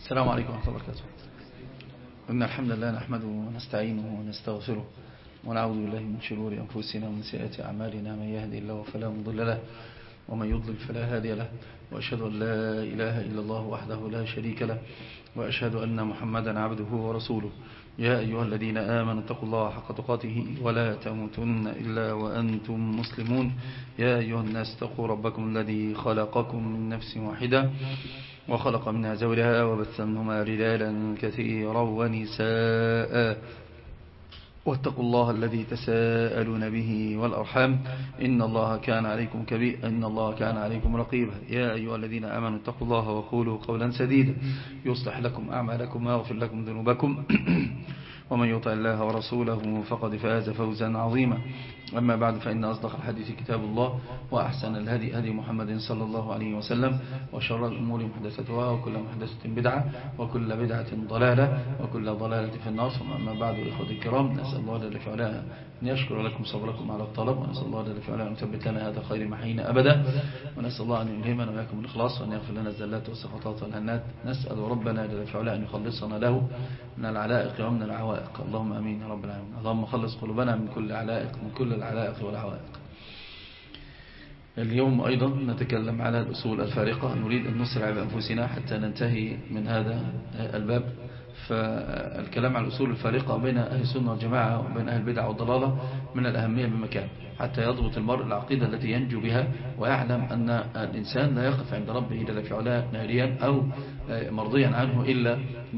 السلام عليكم ورحمة الله وبركاته. إن الحمد لله نحمده ونستعينه ونستغفره ونعوذ بالله من شرور أنفسنا ومن سيئات أعمالنا، من يهدي الله فلا مضل له ومن يضلل فلا هادي له، وأشهد أن لا إله إلا الله وحده لا شريك له، وأشهد أن محمدا عبده ورسوله. يا أيها الذين آمنوا اتقوا الله حق تقاته ولا تموتن إلا وأنتم مسلمون. يا أيها الناس اتقوا ربكم الذي خلقكم من نفس واحدة وخلق منها زوجها وبث منهما رجالا كثيرا ونساء، واتقوا الله الذي تساءلون به والأرحام إن الله كان عليكم رقيبا. يا أيها الذين آمنوا اتقوا الله وقولوا قولا سديدا يصلح لكم أعمالكم ويغفر لكم ذنوبكم ومن يطع الله ورسوله فقد فاز فوزا عظيما. أما بعد، فإن أصدق الحديث كتاب الله، وأحسن الهدي هدي محمد صلى الله عليه وسلم، وشر الأمور محدثتها، وكل محدثة بدعة، وكل بدعة ضلالة، وكل ضلالة في النار. ثم أما بعد، إخوة الكرام، نسأل الله جل في علاه أن يشكر لكم صبركم على الطلب، ونسأل الله جل في علاه أن يثبت لنا هذا خير محين أبدا، ونسأل الله أن يلهمنا وإياكم الإخلاص، وأن يغفر لنا الزلات والسقطات والهنات. نسأل ربنا جل في علاه أن يخلصنا له من العلائق ومن العوائق. اللهم آمين يا رب العالمين. اللهم خلص قلوبنا من كل العلائق والعوائق. اليوم أيضا نتكلم على الأصول الفارقة. نريد أن نسرع بأنفسنا حتى ننتهي من هذا الباب. فالكلام على الأصول الفارقة بين أهل السنة والجماعة وبين أهل البدع والضلالة من الأهمية بمكان، حتى يضبط المرء العقيدة التي ينجو بها، ويعلم أن الإنسان لا يقف عند ربه جل في علاه ناريا أو مرضيا عنه إلا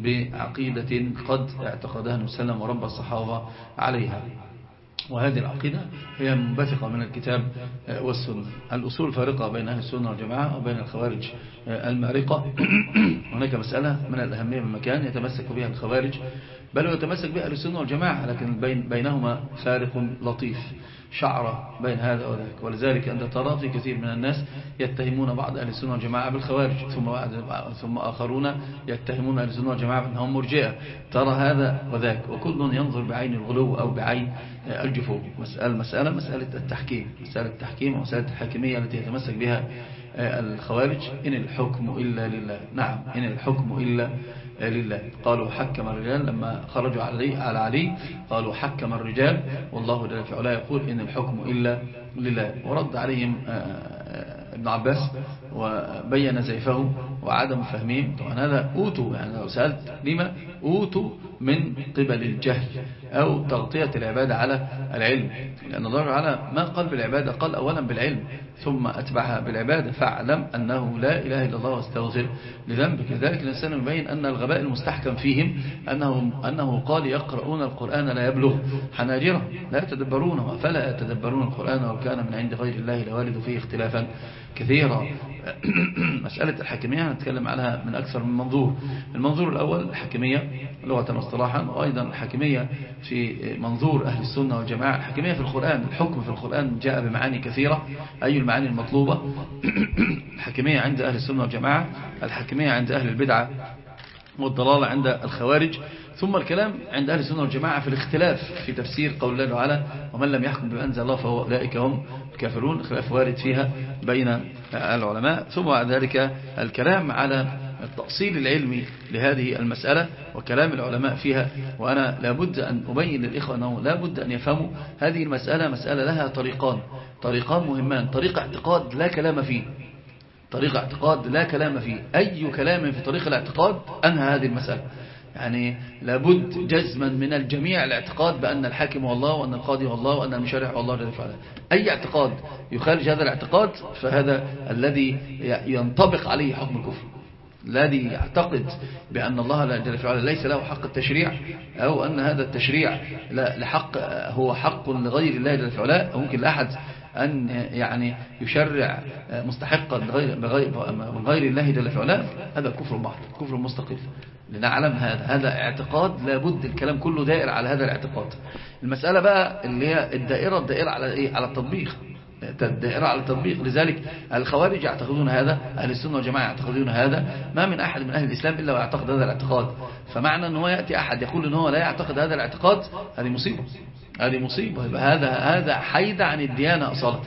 بعقيدة قد اعتقدها النبي صلى الله عليه وسلم ورب الصحابة عليها. وهذه العقيدة هي منبثقة من الكتاب والسنة. الأصول الفارقة بين أهل السنة والجماعة وبين الخوارج المارقة. هناك مسألة من الأهمية بمكان يتمسك بها الخوارج، بل يتمسك بها أهل السنة والجماعة، لكن بينهما فارق لطيف شعرة بين هذا وذاك. ولذلك أنت ترى في كثير من الناس يتهمون بعض أهل السنة والجماعة بالخوارج، ثم آخرون يتهمون أهل السنة والجماعة بأنهم مرجئة. ترى هذا وذاك، وكل ينظر بعين الغلو أو بعين الجفو. مسألة التحكيم ومسألة الحاكمية التي يتمسك بها الخوارج. إن الحكم إلا لله. نعم، إن الحكم إلا لله. قالوا حكم الرجال لما خرجوا على علي، قالوا حكم الرجال، والله جل في علاه يقول إن الحكم إلا لله. ورد عليهم ابن عباس وبين زيفهم وعدم فهمهم. طبعا هذا أوتوا، يعني لو سألت لما أوتوا من قبل الجهل أو تغطية العبادة على العلم، لأن الله تعالى ما قال بالعبادة، قال أولا بالعلم ثم أتبعها بالعبادة. فاعلم أنه لا إله إلا الله واستغفر لذنبك. لذلك الإنسان يبين أن الغباء المستحكم فيهم أنه قال يقرؤون القرآن لا يبلغ حناجره، لا يتدبرونه، فلا يتدبرون القرآن ولو كان من عند غير الله لوالد فيه اختلافا كثيرا. مسألة الحكمية نتكلم عنها من أكثر من منظور. المنظور الأول الحكمية لغة واصطلاحا، وأيضا الحكمية في منظور أهل السنة والجماعة. الحكمية في القرآن، الحكم في القرآن جاء بمعاني كثيرة. أي المعاني المطلوبة؟ الحكمية عند أهل السنة والجماعة، الحكمية عند أهل البدعة والضلالة عند الخوارج. ثم الكلام عند أهل السنة والجماعة في الاختلاف في تفسير قول الله تعالى ومن لم يحكم بما أنزل الله فهو أولئك هم الكافرون. خلاف وارد فيها بين العلماء. ثم بعد ذلك الكلام على التأصيل العلمي لهذه المسألة وكلام العلماء فيها. وأنا لابد أن أبين للإخوة أنه لابد أن يفهموا هذه المسألة مسألة لها طريقان مهمان. طريق اعتقاد لا كلام فيه، طريق اعتقاد لا كلام فيه. أي كلام في طريق الاعتقاد أنهى هذه المسألة. يعني لابد جزما من الجميع الاعتقاد بأن الحاكم هو الله، وأن القاضي هو الله، وأن المشرع هو الله جل وعلا. أي اعتقاد يخالج هذا الاعتقاد فهذا الذي ينطبق عليه حكم الكفر. الذي يعتقد بأن الله جل وعلا ليس له حق التشريع، أو أن هذا التشريع لحق هو حق لغير الله جل وعلا. ممكن لأحد أن يعني يشرع مستحقا من غير الله جل وعلا، هذا كفر محض، كفر مستقل. لنعلم هذا اعتقاد لابد الكلام كله دائر على هذا الاعتقاد. المسألة بقى اللي هي الدائرة على إيه؟ على التطبيق. الدائرة على التطبيق. لذلك الخوارج يعتقدون هذا، أهل السنة والجماعة يعتقدون هذا. ما من أحد من أهل الإسلام إلا ويعتقد هذا الاعتقاد. فمعنى أنه يأتي أحد يقول أنه لا يعتقد هذا الاعتقاد، هذه مصيبة. يبقى هذا حيد عن الديانة أصالة.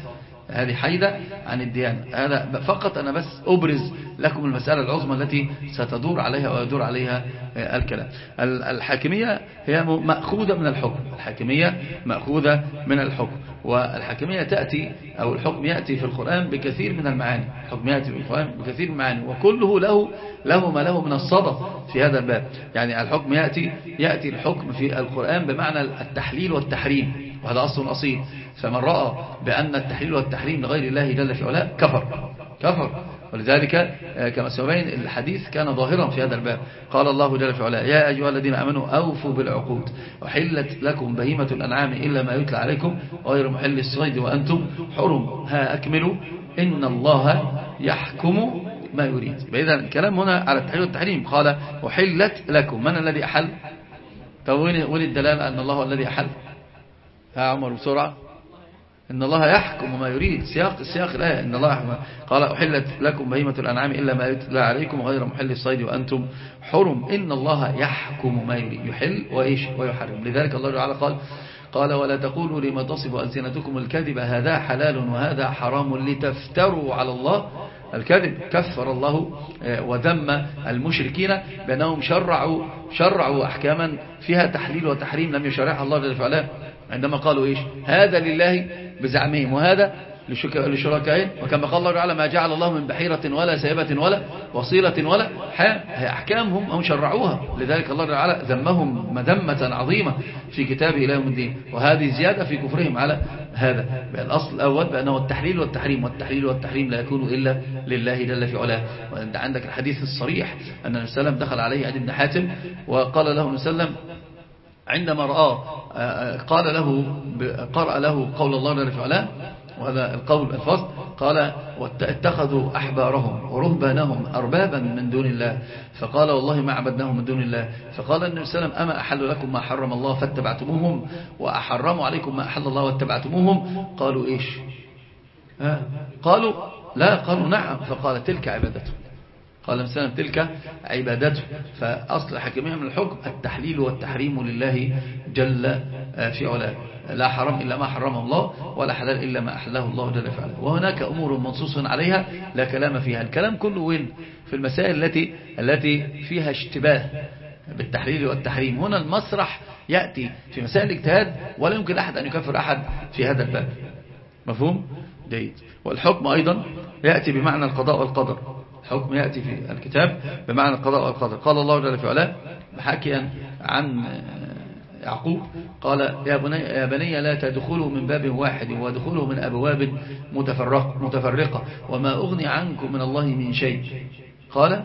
هذه حيدة عن الديانة. هذا فقط أنا بس أبرز لكم المسألة العظمى التي ستدور عليها ويدور عليها الكلام. الحاكمية هي مأخوذة من الحكم، الحاكمية مأخوذة من الحكم، والحاكمية تأتي أو الحكم يأتي في القرآن بكثير من المعاني، الحكم يأتي في القرآن بكثير من المعاني، وكله له ما له من الصدى في هذا الباب. يعني الحكم يأتي الحكم في القرآن بمعنى التحليل والتحريم، وهذا أصل أصيل. فمن رأى بأن التحليل والتحريم لغير الله جل في علاه كفر. ولذلك كما سيبين الحديث كان ظاهرا في هذا الباب. قال الله جل في علاه: يا أيها الذين آمنوا أوفوا بالعقود وحلت لكم بهيمة الأنعام إلا ما يتلى عليكم غير محل الصيد وأنتم حرم ها أكملوا إن الله يحكم ما يريد. إذا الكلام هنا على التحليل والتحريم. قال وحلت لكم، من الذي أحل؟ طب وين الدلالة أن الله هو الذي أحل؟ ها عمر بسرعة. إن الله يحكم ما يريد، سياق الآية إن الله يحكم. قال أحلت لكم بهيمة الأنعام إلا ما يتلى عليكم غير محل الصيد وأنتم حرم إن الله يحكم ما يريد، يحل ويحرم. لذلك الله تعالى قال ولا تقولوا لما تصف ألسنتكم الكذب هذا حلال وهذا حرام لتفتروا على الله الكذب. كفر الله وذم المشركين بأنهم شرعوا أحكاما فيها تحليل وتحريم لم يشرعها الله جل وعلا، عندما قالوا إيش؟ هذا لله بزعمهم وهذا لشركائهم. وكما قال الله تعالى: ما جعل الله من بحيرة ولا سيبة ولا وصيلة ولا حام، هي أحكامهم هم شرعوها. لذلك الله تعالى ذمهم مذمة عظيمة في كتابه إلى يوم الدين، وهذه زيادة في كفرهم على هذا. الأصل الأول بأنه التحليل والتحريم، والتحليل والتحريم لا يكون إلا لله جل في علاه. وأنت عندك الحديث الصريح أن النبي صلى الله عليه وسلم دخل عليه عدي بن حاتم وقال له النبي صلى الله عليه وسلم عندما رآه قرأ له قول الله جل في علاه، وهذا القول الفصل، قال واتخذوا أحبارهم ورهبانهم أربابا من دون الله فقال والله ما عبدناهم من دون الله. فقال النبي صلى الله عليه وسلم: أما أحل لكم ما حرم الله فاتبعتموهم وأحرموا عليكم ما أحل الله واتبعتموهم؟ قالوا إيش؟ قالوا لا، قالوا نعم. فقال تلك عبادته، قال النبي صلى الله عليه وسلم تلك عبادته. فأصل الحكمية من الحكم التحليل والتحريم لله جل في علاه، لا حرام إلا ما حرمه الله ولا حلال إلا ما أحله الله جل في علاه. وهناك أمور منصوص عليها لا كلام فيها. الكلام كله وين؟ في المسائل التي فيها اشتباه بالتحليل والتحريم. هنا المسرح يأتي في مسائل الاجتهاد ولا يمكن أحد أن يكفر أحد في هذا الباب. مفهوم؟ جيد. والحكم أيضا يأتي بمعنى القضاء والقدر. الحكم يأتي في الكتاب بمعنى القضاء والقدر. قال الله جل في علاه حكيا عن يعقوب قال: يا بني لا تدخلوا من باب واحد وادخلوا من أبواب متفرقة وما أغني عنكم من الله من شيء. قال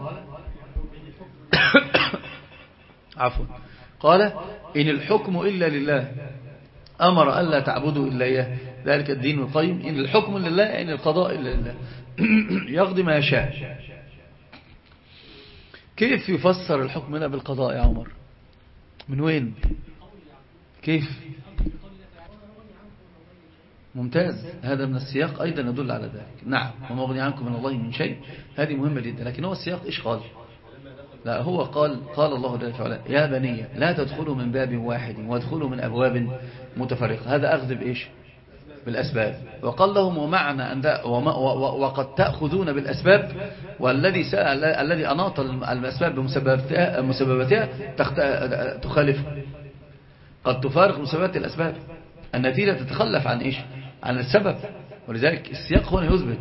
عفوا، قال إن الحكم إلا لله أمر ألا تعبدوا إلا إياه ذلك الدين القيم. إن الحكم لله يعني القضاء إلا لله يقضي ما يشاء. كيف يفسر الحكم هنا بالقضاء يا عمر؟ من وين؟ كيف؟ ممتاز، هذا من السياق أيضا يدل على ذلك. نعم، وما أغني عنكم من الله من شيء، هذه مهمة جدا. لكن هو السياق إيش قال؟ لا، هو قال الله جل وعلا: يا بني لا تدخلوا من باب واحد وادخلوا من أبواب متفرقة. هذا أخذ بإيش؟ بالأسباب. وقال لهم ومعنى أن وقد تأخذون بالأسباب، والذي أناط الأسباب بمسبباتها تخالف، قد تفارق مسببات الأسباب، النتيجة تتخلف عن إيش؟ عن السبب. ولذلك السياق هنا يثبت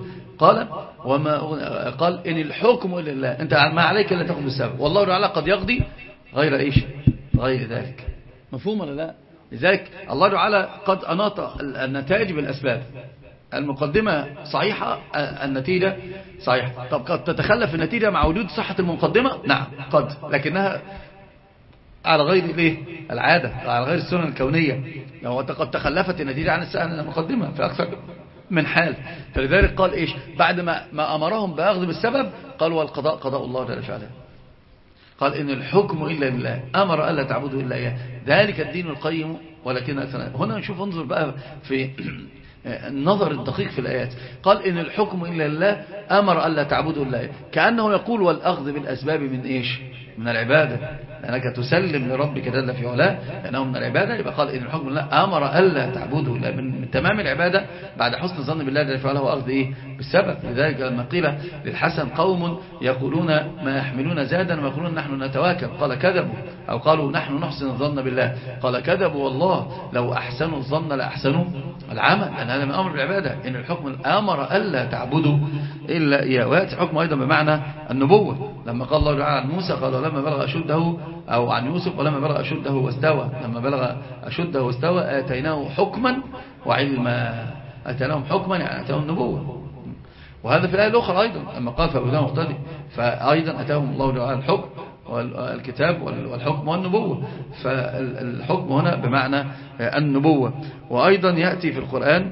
قال إن الحكم إلا لله، أنت ما عليك إلا تأخذ بالسبب، والله تعالى قد يقضي غير إيش؟ غير ذلك. مفهوم ولا لا؟ لذلك الله تعالى قد أناط النتائج بالأسباب. المقدمة صحيحة، النتيجة صحيحة. طب قد تتخلف النتيجة مع وجود صحة المقدمة؟ نعم قد، لكنها على غير العادة، على غير السنن الكونية. قد تخلفت النتيجة عن المقدمة في أكثر من حال. فلذلك قال إيش بعد ما أمرهم بأخذ بالسبب؟ قال والقضاء قضاء الله جل وعلا. قال إن الحكم إلا لله أمر ألا تعبدوا إلا إياه ذلك الدين القيم ولكن هنا نشوف، انظر بقى في النظر الدقيق في الآيات. قال إن الحكم إلا لله أمر ألا تعبدوا إلا إياه، كأنه يقول والأخذ بالأسباب من إيش؟ من العبادة. لأنك تسلم لربك جل في علاه لأنه من العبادة. يبقى قال إن الحكم لله أمر ألا تعبدوا، من تمام العبادة بعد حسن الظن بالله جل في علاه وأخذ بالسبب. لذلك لما قيل للحسن قوم يقولون ما يحملون زادا ويقولون نحن نتواكب قال كذبوا، أو قالوا نحن نحسن الظن بالله قال كذبوا والله لو أحسنوا الظن لأحسنوا العمل، لأن هذا من أمر العبادة. إن الحكم أمر ألا تعبدوا إلا إياه. ويأتي الحكم أيضا بمعنى النبوة لما قال الله تعالى عن موسى قال لما بلغ أشده، أو عن يوسف ولما بلغ أشده واستوى، لما بلغ أشده واستوى آتيناه حكما وعلما. آتيناهم حكما يعني آتيناهم النبوة. وهذا في الآية الأخرى أيضا لما قال فأبدا مقتدي، فأيضا أتاهم الله تعالى الحكم والكتاب والحكم والنبوة. فالحكم هنا بمعنى النبوة. وأيضا يأتي في القرآن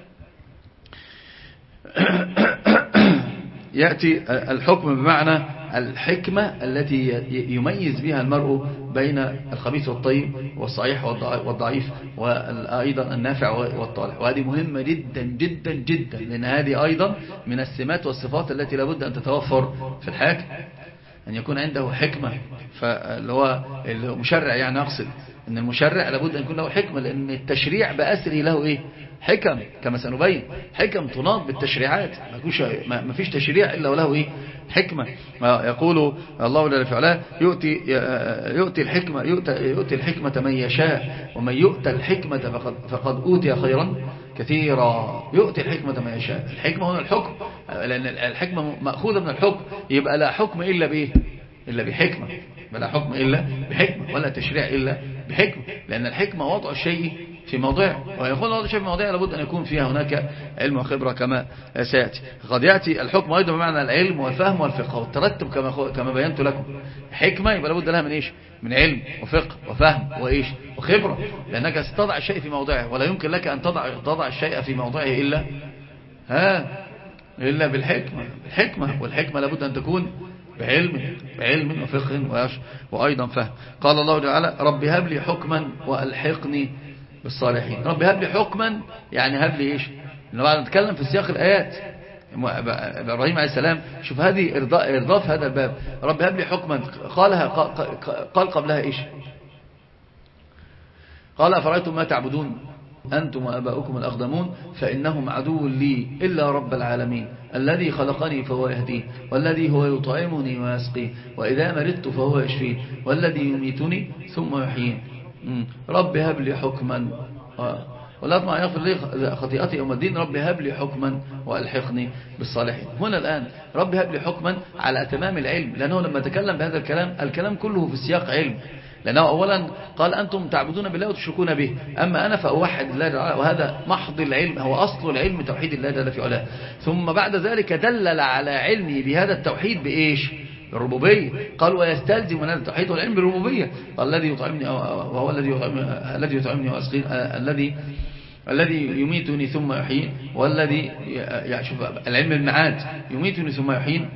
يأتي الحكم بمعنى الحكمة التي يميز بها المرء بين الخبيث والطيب والصحيح والضعيف وأيضا النافع والطالح. وهذه مهمة جدا جدا جدا، لأن هذه أيضا من السمات والصفات التي لابد أن تتوفر في الحاكم، أن يكون عنده حكمة. فاللي هو المشرع يعني أقصد أن المشرع لابد أن يكون له حكمة، لأن التشريع بأسره له حكم كما سنبين، حكم تناط بالتشريعات. ما فيش تشريع إلا وله حكمة. يقول الله جل وعلا يؤتي الحكمة من يشاء ومن يؤتى الحكمة فقد أوتي خيرا كثيرا. يؤتي الحكمة من يشاء. الحكمة هنا الحكم، لأن الحكمة مأخوذة من الحكم، يبقى لا حكم إلا بحكمة، ولا حكم إلا بحكمة، ولا تشريع إلا بحكمة. لأن الحكمة وضع الشيء في موضعه، ويقول وضع الشيء في موضعه لابد أن يكون فيها هناك علم وخبرة كما سيأتي. قد يأتي الحكم أيضا بمعنى العلم والفهم والفقه والترتب كما بينت لكم. حكمة يبقى لابد لها من من علم وفقه وفهم وخبرة، لأنك ستضع الشيء في موضعه، ولا يمكن لك أن تضع الشيء في موضعه إلا بالحكمة. والحكمة لابد أن تكون بعلم وفقه وأيضا فهم. قال الله تعالى رب هب لي حكما وألحقني بالصالحين. رب هب لي حكما يعني هب لي بعد نتكلم في سياق الآيات إبراهيم عليه السلام، شوف هذه إرضاف هذا الباب. رب هب لي حكما قال قبلها قال أفرأيتم ما تعبدون أنتم وأباؤكم الأقدمون فإنهم عدو لي إلا رب العالمين الذي خلقني فهو يهدين والذي هو يطعمني ويسقين وإذا مرضت فهو يشفين والذي يميتني ثم يحيين. رب هب لي حكما ولا أطمع أن يغفر لي خطيئتي يوم الدين. رب هب لي حكما وألحقني بالصالحين. هنا الآن رب هب لي حكما على تمام العلم، لأنه لما تكلم بهذا الكلام كله في سياق علم، لأنه أولا قال أنتم تعبدون بالله وتشركون به، أما أنا فأوحد الله تعالى، وهذا محض العلم، هو أصل العلم توحيد الله جل في علاه. ثم بعد ذلك دلل على علمه بهذا التوحيد بالربوبية. قال ويستلزم من هذا التوحيد والعلم بالربوبية. قال الذي يطعمني وهو الذي يطعمني ويسقين الذي يميتني ثم يحيين والذي شوف العلم المعاد يميتني ثم يحيين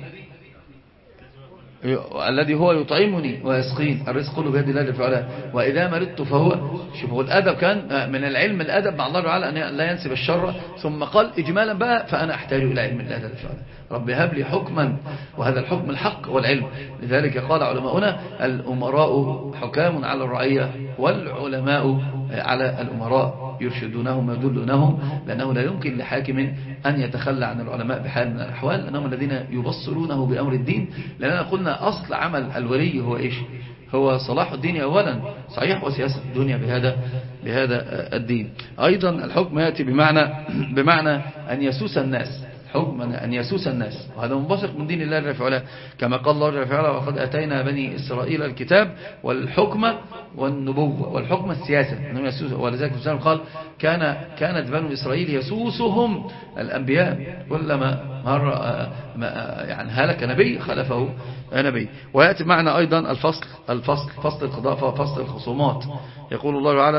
والذي هو يطعمني ويسقين. الرزق كله بيد الله جل وعلا. وإذا مرضت فهو شوفوا الأدب كان من العلم الأدب مع الله تعالى أن لا ينسب الشر. ثم قال إجمالا بقى فأنا أحتاج إلى علم الله جل وعلا. رب هب لي حكما، وهذا الحكم الحق والعلم. لذلك قال علماؤنا الأمراء حكام على الرعية والعلماء على الأمراء يرشدونهم ويدلونهم، لأنه لا يمكن لحاكم أن يتخلى عن العلماء بحال من الأحوال، لأنهم الذين يبصرونه بأمر الدين. لأننا قلنا أصل عمل الولي هو هو صلاح الدين أولا، صحيح، وسياسة الدنيا بهذا الدين. أيضا الحكم يأتي بمعنى أن يسوس الناس، حكم أن يسوس الناس، وهذا منبثق من دين الله جل وعلا، كما قال الله جل وعلا وقد أتينا بني إسرائيل الكتاب والحكم والنبوة. والحكم السياسة، ولذلك الرسول قال كانت بنو إسرائيل يسوسهم الأنبياء، كلما مر يعني هلك نبي خلفه نبي. ويأتي معنا أيضا فصل القضاء وفصل الخصومات. يقول الله تعالى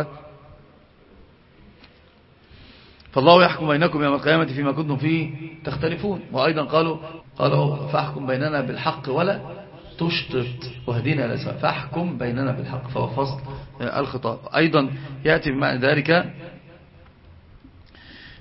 فالله يحكم بينكم يوم القيامة فيما كنتم فيه تختلفون. وأيضا قالوا فاحكم بيننا بالحق ولا تشطط واهدنا إلى السواء. فاحكم بيننا بالحق، فهو فصل الخطاب. أيضا يأتي بمعنى ذلك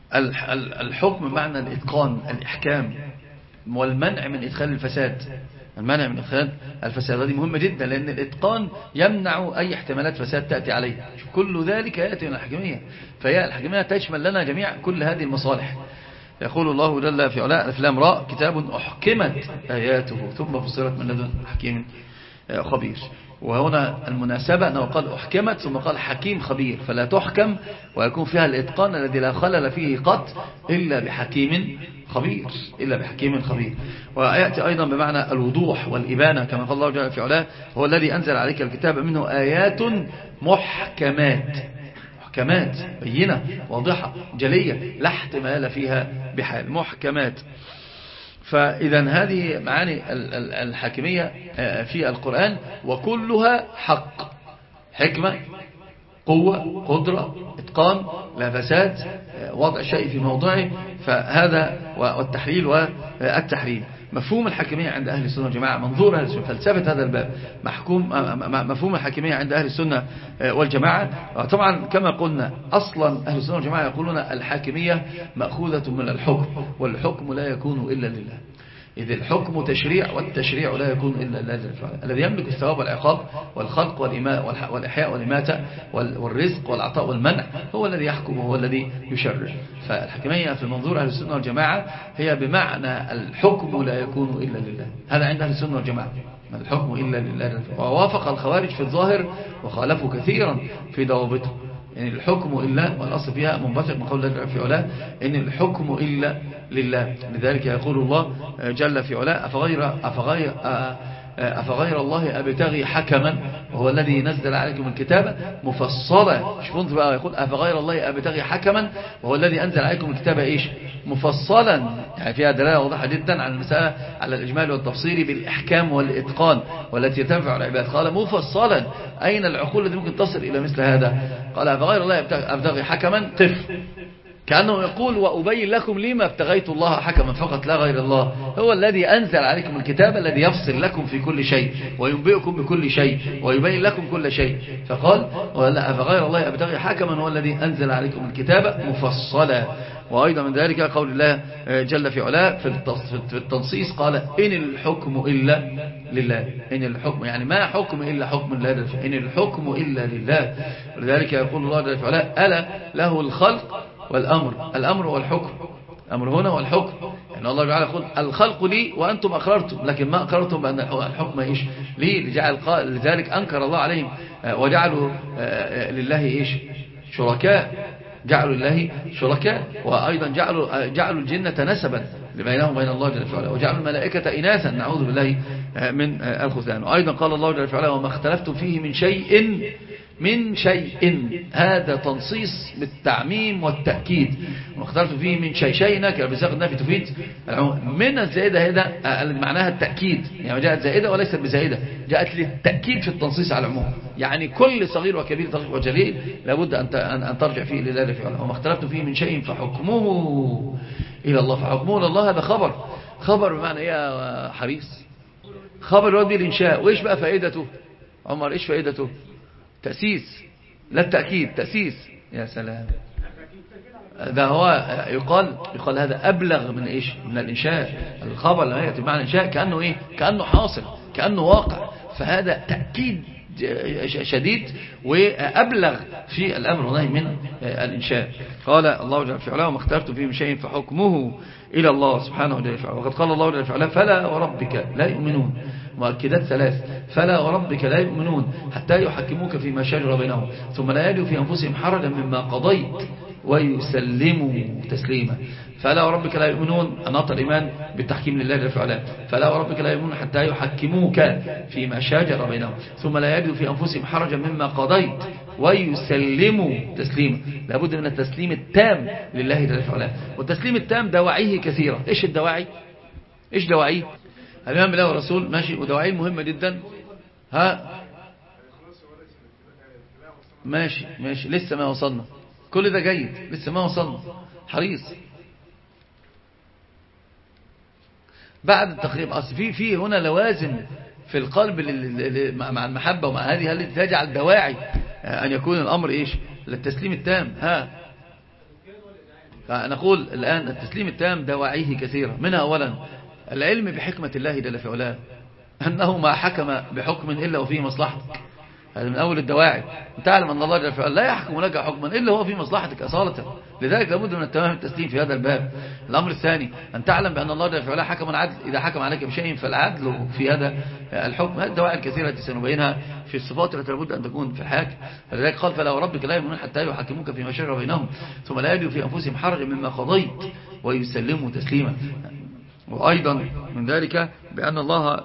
الحكم بمعنى الإتقان، الإحكام، والمنع من إدخال الفساد. المنع من إدخال الفساد. هذه مهمة جدا، لأن الإتقان يمنع أي احتمالات فساد تأتي عليه. كل ذلك يأتي من الحكمية، فهي الحكمية تشمل لنا جميع كل هذه المصالح. يقول الله جل في علاء ألف لام راء كتاب أحكمت آياته ثم فصلت من لدن حكيم خبير. وهنا المناسبة أنه قال أحكمت ثم قال حكيم خبير، فلا تحكم ويكون فيها الإتقان الذي لا خلل فيه قط إلا بحكيم خبير، إلا بحكيم خبير. ويأتي أيضا بمعنى الوضوح والإبانة كما قال الله جل في علاه هو الذي أنزل عليك الكتاب منه آيات محكمات، محكمات بينة واضحة جلية لا احتمال فيها بحال، محكمات. فإذا هذه معاني الحاكمية في القرآن وكلها حق، حكمة، قوة، قدرة، إتقان، لا فساد، وضع شيء في موضعه، فهذا والتحليل والتحريم. مفهوم الحاكمية عند أهل السنة والجماعة، منظور أهل السنة، فلسفة هذا الباب، مفهوم الحاكمية عند أهل السنة والجماعة. طبعا كما قلنا أصلا أهل السنة والجماعة يقولون الحاكمية مأخوذة من الحكم، والحكم لا يكون إلا لله، إذ الحكم تشريع والتشريع لا يكون إلا لله الذي يملك الثواب والعقاب والخلق والإحياء والإماتة والرزق والعطاء والمنع، هو الذي يحكم وهو الذي يشرع. فالحكمية في منظور أهل السنة والجماعة هي بمعنى الحكم لا يكون إلا لله، هذا عند أهل السنة والجماعة، الحكم إلا لله. ووافق الخوارج في الظاهر وخالفوا كثيرا في ضوابطه، إن الحكم إلا، والأصل فيها منبثق من قول الله في علاه إن الحكم إلا لله. لذلك يقول الله جل في علاه أفغير الله أبتغي حكما وهو الذي نزل عليكم الكتاب مفصلا. شوفوا بقى، يقول أفغير الله أبتغي حكما وهو الذي أنزل عليكم الكتاب إيش مفصلا، يعني فيها دلالة واضحة جدا على المسألة، على الإجمال والتفصيل بالإحكام والإتقان والتي تنفع العباد. قال مفصلا، أين العقول التي ممكن تصل إلى مثل هذا؟ قال أفغير الله أبتغي حكما، كأنه يقول وأبين لكم لما ابتغيت الله حكما فقط لا غير الله، هو الذي أنزل عليكم الكتاب الذي يفصل لكم في كل شيء وينبئكم بكل شيء ويبين لكم كل شيء. فقال أفغير الله أبتغي حكما هو الذي أنزل عليكم الكتاب مفصلا. وأيضا من ذلك قول الله جل في علاه في التنصيص قال إن الحكم إلا لله، إن الحكم يعني ما حكم إلا حكم الله، إن الحكم إلا لله. ولذلك يقول الله جل في علاه ألا له الخلق والأمر، الأمر والحكم، الأمر هنا والحكم، يعني الله تعالى يقول الخلق لي وأنتم أقررتم، لكن ما أقررتم بأن الحكم إيش لي، لذلك أنكر الله عليهم وجعلوا لله إيش شركاء، جعلوا لله شركاء، وأيضا جعلوا الجنة نسبا بينهم وبين الله جل وعلا، وجعلوا الملائكة إناثا نعوذ بالله من الخذلان. وأيضا قال الله جل وعلا وما اختلفتم فيه من شيء، هذا تنصيص بالتعميم والتأكيد، واختلف فيه من شيء نكره بصيغه النفي تفيد العموم. من الزائدة هذا معناها التأكيد، يعني جاءت زائدة وليست بزائدة، جاءت للتأكيد في التنصيص على العموم، يعني كل صغير وكبير صغير وجليل لابد أن ترجع فيه لله فعلا. وما اختلفت فيه من شيء فحكمه إلى الله، فحكمه إلى الله هذا خبر بمعنى إيه يا حريص؟ خبر يؤدي الإنشاء. وإيش بقى فائدته عمر؟ إيش فائدته؟ تأسيس، لا التأكيد، تأسيس. يا سلام، ده هو يقال هذا أبلغ من إيش؟ من الإنشاء. الخبر لما يأتي بمعنى الإنشاء كأنه إيه؟ كأنه حاصل، كأنه واقع، فهذا تأكيد شديد وأبلغ في الأمر والنهي من الإنشاء. قال الله جل في علاه وما اختلفتم فيه من شيء فحكمه إلى الله سبحانه جل في علاه. وقد قال الله جل في علاه فلا وربك لا يؤمنون، مؤكدات ثلاث، فلا وربك لا يؤمنون حتى يحكموك فيما شجر بينهم ثم لا يجدوا في أنفسهم حرجا مما قضيت ويسلموا تسليما. فلا وربك لا يؤمنون أناط الإيمان بالتحكيم لله جل وعلا. فلا وربك لا يؤمنون حتى يحكموك فيما شجر بينهم ثم لا يجدوا في أنفسهم حرجا مما قضيت ويسلموا تسليما. لابد من التسليم التام لله جل وعلا، والتسليم التام دواعيه كثيرة. إيش الدواعي؟ إيش دواعيه؟ الإيمان بالله والرسول ماشي، ودواعيه مهمة جدا. ماشي لسه ما وصلنا، كل ده جيد، لسه ما وصلنا، حريص. بعد التقريب أصل في هنا لوازم في القلب مع المحبة ومع هذه التي تجعل دواعي أن يكون الأمر إيش؟ للتسليم التام. نقول الآن التسليم التام دواعيه كثيرة، منها أولا العلم بحكمة الله جل في علاه، أنه ما حكم بحكم إلا وفيه مصلحتك. هذا من أول الدواعي. تعلم أن الله جل وعلا لا يحكم لك حكما إلا هو في مصلحتك أصالة، لذلك لابد من التمام التسليم في هذا الباب. الأمر الثاني أن تعلم بأن الله جل وعلا حكم عدل، إذا حكم عليك بشيء فالعدل في هذا الحكم. هذه الدواعي الكثيرة التي سنبينها في الصفات التي لابد أن تكون في الحياة. لذلك قال فلا وربك لا يؤمنون حتى يحكموك فيما شجر بينهم ثم لا يجدوا في أنفسهم حرج مما قضيت ويسلموا تسليما. وأيضا من ذلك بأن الله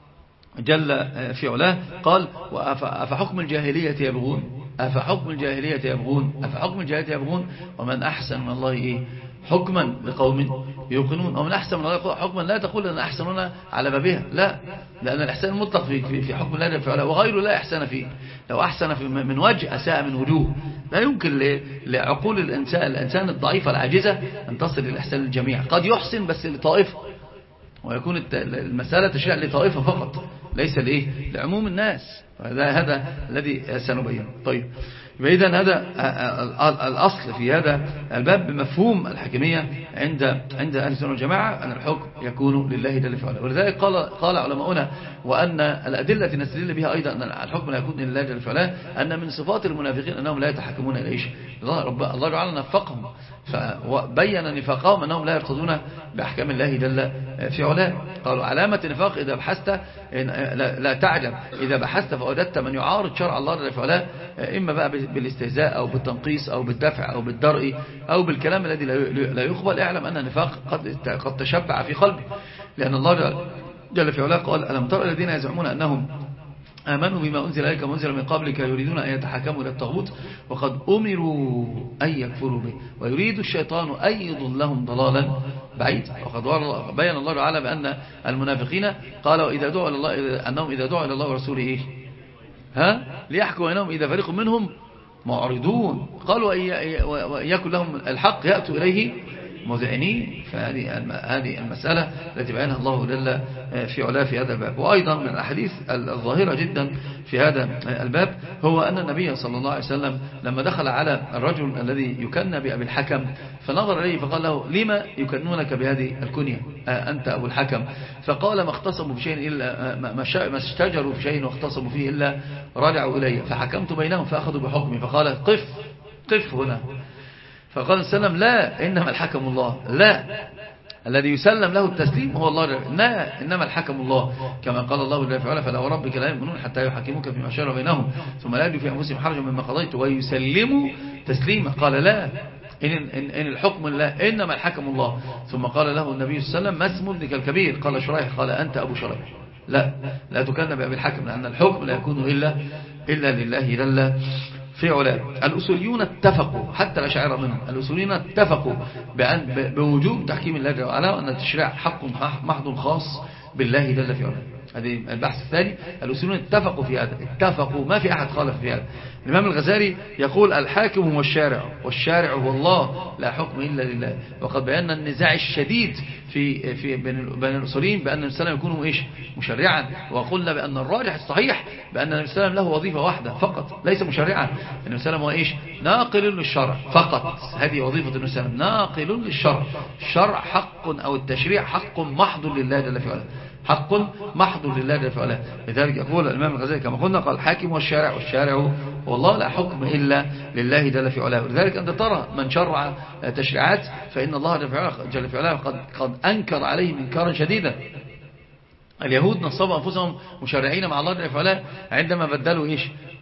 جل في علاه قال أفحكم الجاهلية يبغون، أفحكم الجاهلية يبغون، أفحكم الجاهلية يبغون ومن أحسن من الله إيه حكما لقوم يوقنون. ومن أحسن من الله حكما لا تقول أن أحسننا على بابها، لا، لأن الإحسان المطلق في حكم الله جل في علاه وغيره لا إحسان فيه. لو أحسن من وجه أساء من وجوه. لا يمكن لعقول الإنسان الضعيفة العاجزة أن تصل للإحسان للجميع. قد يحسن بس لطائفة، ويكون المسألة تشريع لطائفة فقط ليس لعموم الناس. هذا الذي سنبين. طيب إذن هذا الأصل في هذا الباب بمفهوم الحكمية عند أهل السنة والجماعة أن الحكم يكون لله جل في علاه. ولذلك قال علماؤنا وأن الأدلة التي نستدل بها أيضا أن الحكم لا يكون لله جل في علاه أن من صفات المنافقين أنهم لا يتحكمون إلى شيء. الله تعالى نفقهم فبين نفاقهم أنهم لا يرتضون بأحكام الله جل في علاه. قالوا علامة النفاق إذا بحثت لا تعجب إذا بحثت فوجدت من يعارض شرع الله جل في علاه، إما بقى بالاستهزاء أو بالتنقيص أو بالدفع أو بالدرء أو بالكلام الذي لا يقبل، اعلم أن النفاق قد تشبع في قلبه. لأن الله جل في علاه قال ألم ترى الذين يزعمون أنهم آمنوا بما أنزل إليك وأنزل من قبلك يريدون أن يتحكموا إلى الطاغوت وقد أمروا أن يكفروا به ويريد الشيطان أن يضلهم ضلالا بعيد. وقد بين الله تعالى بأن المنافقين قالوا إذا دعوا إلى الله أنهم إذا دعوا إلى الله ورسوله إيه ليحكوا بينهم إذا فريق منهم معرضون قالوا وإن يكن لهم الحق يأتوا إليه مذعنين. فهذه المسألة التي بينها الله جل في علاه في هذا الباب. وأيضا من الأحاديث الظاهرة جدا في هذا الباب هو أن النبي صلى الله عليه وسلم لما دخل على الرجل الذي يكنى بأبي الحكم فنظر إليه فقال له لما يكنونك بهذه الكنية أنت أبو الحكم؟ فقال ما اختصموا بشيء إلا ما اشتجروا في شيء واختصموا فيه إلا رجعوا إلي فحكمت بينهم فأخذوا بحكمي. فقال قف هنا. فقال السلام لا إنما الحكم الله، لا الذي يسلم له التسليم هو الله، لا إنما الحكم الله كما قال الله جل وعلا فلا وربك لا يؤمنون حتى يحكموك فيما شجر بينهم ثم لا يجدوا في أنفسهم حرجا مما قضيت ويسلموا تسليما. قال لا إن الحكم الله إنما الحكم الله. ثم قال له النبي صلى الله عليه وسلم ما اسم ابنك الكبير؟ قال شريح. قال أنت أبو شريح. لا تكن بأبي الحكم لأن الحكم لا يكون إلا لله جل في علاه. الأصوليون اتفقوا حتى الأشاعرة منهم الأصوليون اتفقوا بوجوب تحكيم الله جل وعلا وأن التشريع حق محض خاص بالله جل في علاه. هذه البحث الثاني. الأصوليون اتفقوا في هذا، اتفقوا ما في أحد خالف في هذا. الإمام الغزالي يقول الحاكم هو الشارع والشارع هو الله لا حكم إلا لله. وقد بينا النزاع الشديد في بين الأصوليين بأن النبي صلى الله عليه وسلم يكون مشرعا، وقلنا بأن الراجح الصحيح بأن النبي صلى الله عليه وسلم له وظيفة واحدة فقط ليس مشرعا. النبي صلى الله عليه وسلم هو ناقل للشرع فقط، هذه وظيفة النبي صلى الله عليه وسلم ناقل للشرع. الشرع حق أو التشريع حق محض لله جل في علاه، حق محض لله جل في علاه. لذلك يقول الإمام الغزالي كما قلنا قال الحاكم والشارع والشارع والله لا حكم إلا لله جل في علاه. ولذلك أنت ترى من شرع تشريعات فإن الله جل في علاه قد أنكر عليه منكرا شديدا. اليهود نصبوا أنفسهم مشرعين مع الله جل في علاه عندما بدلوا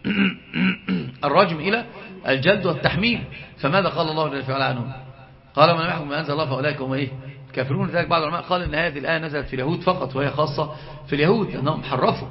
الرجم إلى الجلد والتحميم. فماذا قال الله جل في علاه عنهم؟ قال من يحكم ما أنزل الله فأولئك هم كافرون. لذلك بعض العلماء قال إن هذه الآية نزلت في اليهود فقط وهي خاصة في اليهود أنهم حرفوا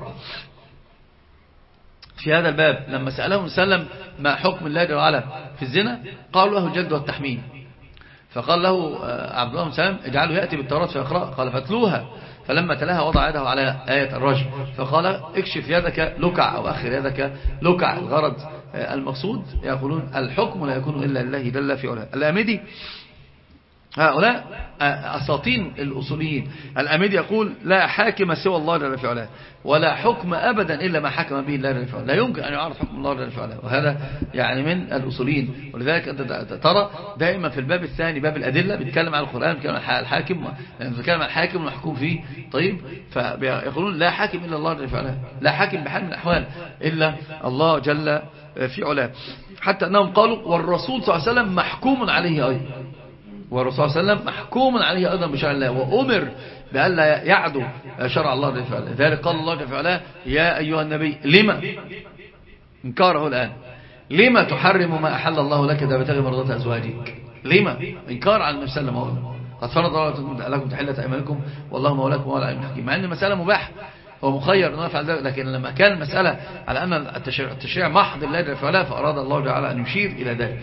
في هذا الباب. لما سألهم سلم ما حكم الله جل وعلا في الزنا قالوا له الجلد والتحميم. فقال له عبد الله بن سلام اجعله يأتي بالتوراة فيقرأ. قال فاتلوها. فلما تلاها وضع يده على آية الرجم فقال اكشف يدك لكع أو أخر يدك لكع. الغرض المقصود يقولون الحكم لا يكون إلا لله جل في علاه. الآمدي هؤلاء أساطين الأصوليين. الأميدي يقول لا حاكم سوى الله جل في علاه، ولا حكم أبدا إلا ما حكم به الله جل في علاه، لا يمكن أن يعرف حكم الله جل في علاه، وهذا يعني من الأصوليين. ولذلك أنت ترى دائما في الباب الثاني باب الأدلة بيتكلم عن القرآن، بيتكلم عن الحاكم، بيتكلم عن الحاكم والمحكوم فيه. طيب، فيقولون لا حاكم إلا الله جل في علاه، لا حاكم بحال من الأحوال إلا الله جل في علاه. حتى أنهم قالوا والرسول صلى الله عليه وسلم محكوم عليه أيضا، والرسول صلى الله عليه وسلم محكوم عليه أيضا بشرع الله، وأمر بأن لا يعدو شرع الله جل في علاه. ذلك قال الله جل في علاه يا أيها النبي لما انكاره الآن، لما تحرم ما أحل الله لك تبتغي مرضات أزواجك، لما انكار على النبي صلى الله عليه وسلم. قد فرض الله لكم تحلة أيمانكم والله مولاكم ولا عليم حكيم، مع أن المسألة مباح هو مخير أنه يفعل ذلك، لكن لما كان المسألة على أن التشريع محض الله جل في علاه فأراد الله تعالى أن يشير إلى ذلك.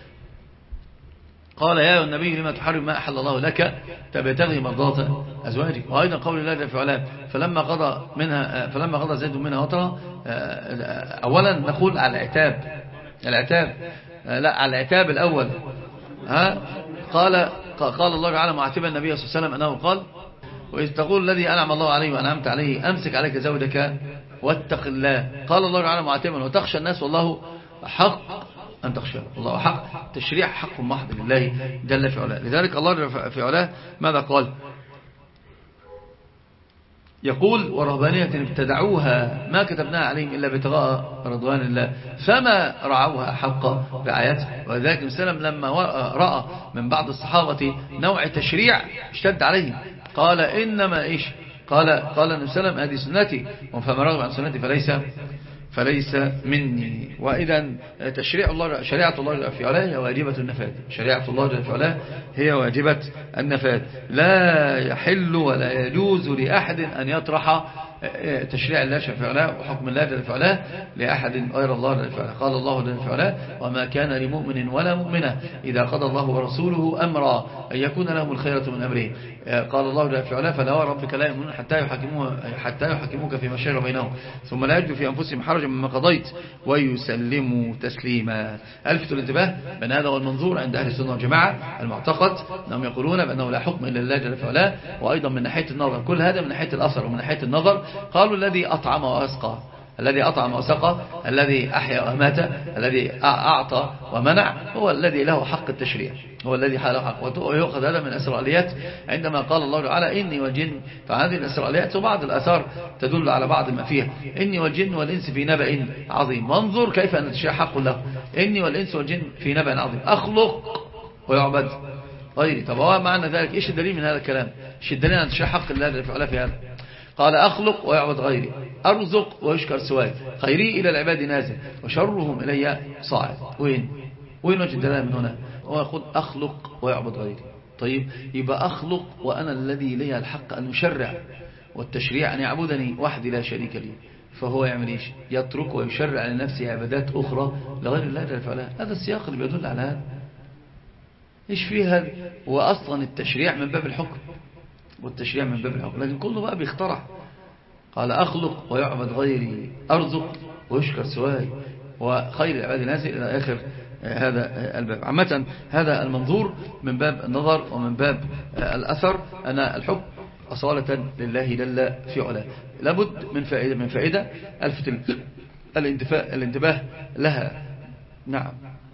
قال يا أيها النبي لما تحرم ما أحل الله لك تبتغي مرضات أزواجك. وأيضا قول الله جل في علاه فلما قضى زيد منها وطرا. أولا نقول على العتاب لا، على العتاب الأول قال الله تعالى معاتبا النبي صلى الله عليه وسلم أنه قال وإذ تقول الذي أنعم الله عليه وأنعمت عليه أمسك عليك زوجك واتق الله. قال الله تعالى معاتبا وتخشى الناس والله حق أن تخشى، الله حق، تشريع حق محض لله جل في علاه. لذلك الله في علاه ماذا قال؟ يقول ورهبانية ابتدعوها ما كتبناها عليهم إلا ابتغاء رضوان الله فما رعوها حق رعايتها. ولذلك السلام لما رأى من بعض الصحابة نوع تشريع اشتد عليهم، قال إنما إيش؟ قال النبي صلى الله عليه وسلم هذه سنتي فما رغب عن سنتي فليس مني. وإذا شريعة الله في علاه هي واجبة النفاذ، شريعة الله في علاه هي واجبة النفاذ. لا يحل ولا يجوز لأحد أن يطرح تشريع الله في علاه وحكم الله في علاه لأحد غير الله في علاه. قال الله في علاه وما كان لمؤمن ولا مؤمنة إذا قضى الله ورسوله أمرا أن يكون لهم الخيرة من أمره. قال الله في علاه فلا وربك لا يؤمنون حتى يحكموك فيما شجر بينهم ثم لا يجدوا في أنفسهم حرجا مما قضيت ويسلموا تسليما. ألفتوا الانتباه بأن هذا هو المنظور عند أهل السنة والجماعة المعتقد أنهم يقولون بأنه لا حكم إلا الله جل في علاه. وأيضا من ناحية النظر، كل هذا من ناحية الأثر ومن ناحية النظر. قالوا الذي أطعم وأسقى، الذي أطعم وسقى، الذي أحيا ومات، الذي أعطى ومنع، هو الذي له حق التشريع، هو الذي له حق. ويؤخذ هذا من الإسرائيليات عندما قال الله تعالى إني والجن. فهذه الإسرائيليات وبعض الآثار تدل على بعض ما فيها. إني والجن والإنس في نبأ عظيم. وانظر كيف أن التشريع حق له. إني والإنس والجن في نبأ عظيم أخلق ويعبد غيري. طب هو معنى ذلك إيش الدليل من هذا الكلام؟ إيش الدليل أن التشريع حق الله في هذا؟ قال أخلق ويعبد غيري، أرزق ويشكر سواي، خيري إلى العباد نازل وشرهم إلي صاعد. وين وجه الدلالة من هنا؟ هو يقول أخلق ويعبد غيري. طيب يبقى أخلق وأنا الذي لي الحق أن يشرع، والتشريع أن يعبدني وحدي لا شريك لي. فهو يعمل إيش؟ يترك ويشرع لنفسه عبادات أخرى لغير الله جل وعلا. هذا السياق اللي بيدل على هذا. إيش فيه هذا؟ وأصلا التشريع من باب الحكم، والتشريع من باب الحكم، لكن كله بقى بيخترع. قال أخلق ويعبد غيري، أرزق ويشكر سواي، وخير العباد نازل إلى آخر هذا الباب. عامة هذا المنظور من باب النظر ومن باب الأثر أن الحكم أصالة لله جل في علاه. لابد من فائدة ألفت الانتباه لها. نعم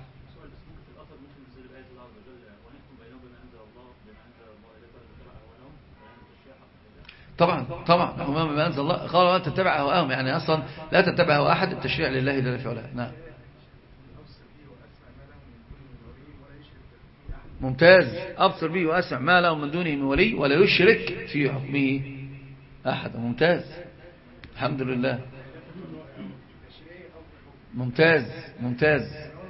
طبعا ما أنزل الله. قالوا لا تتبع هواهم، يعني أصلا لا تتبع هوا أحد، التشريع لله جل في علاه. نعم ممتاز. أبصر به وأسمع ما له من دونه من ولي ولا يشرك في حكمه أحد. ممتاز الحمد لله. ممتاز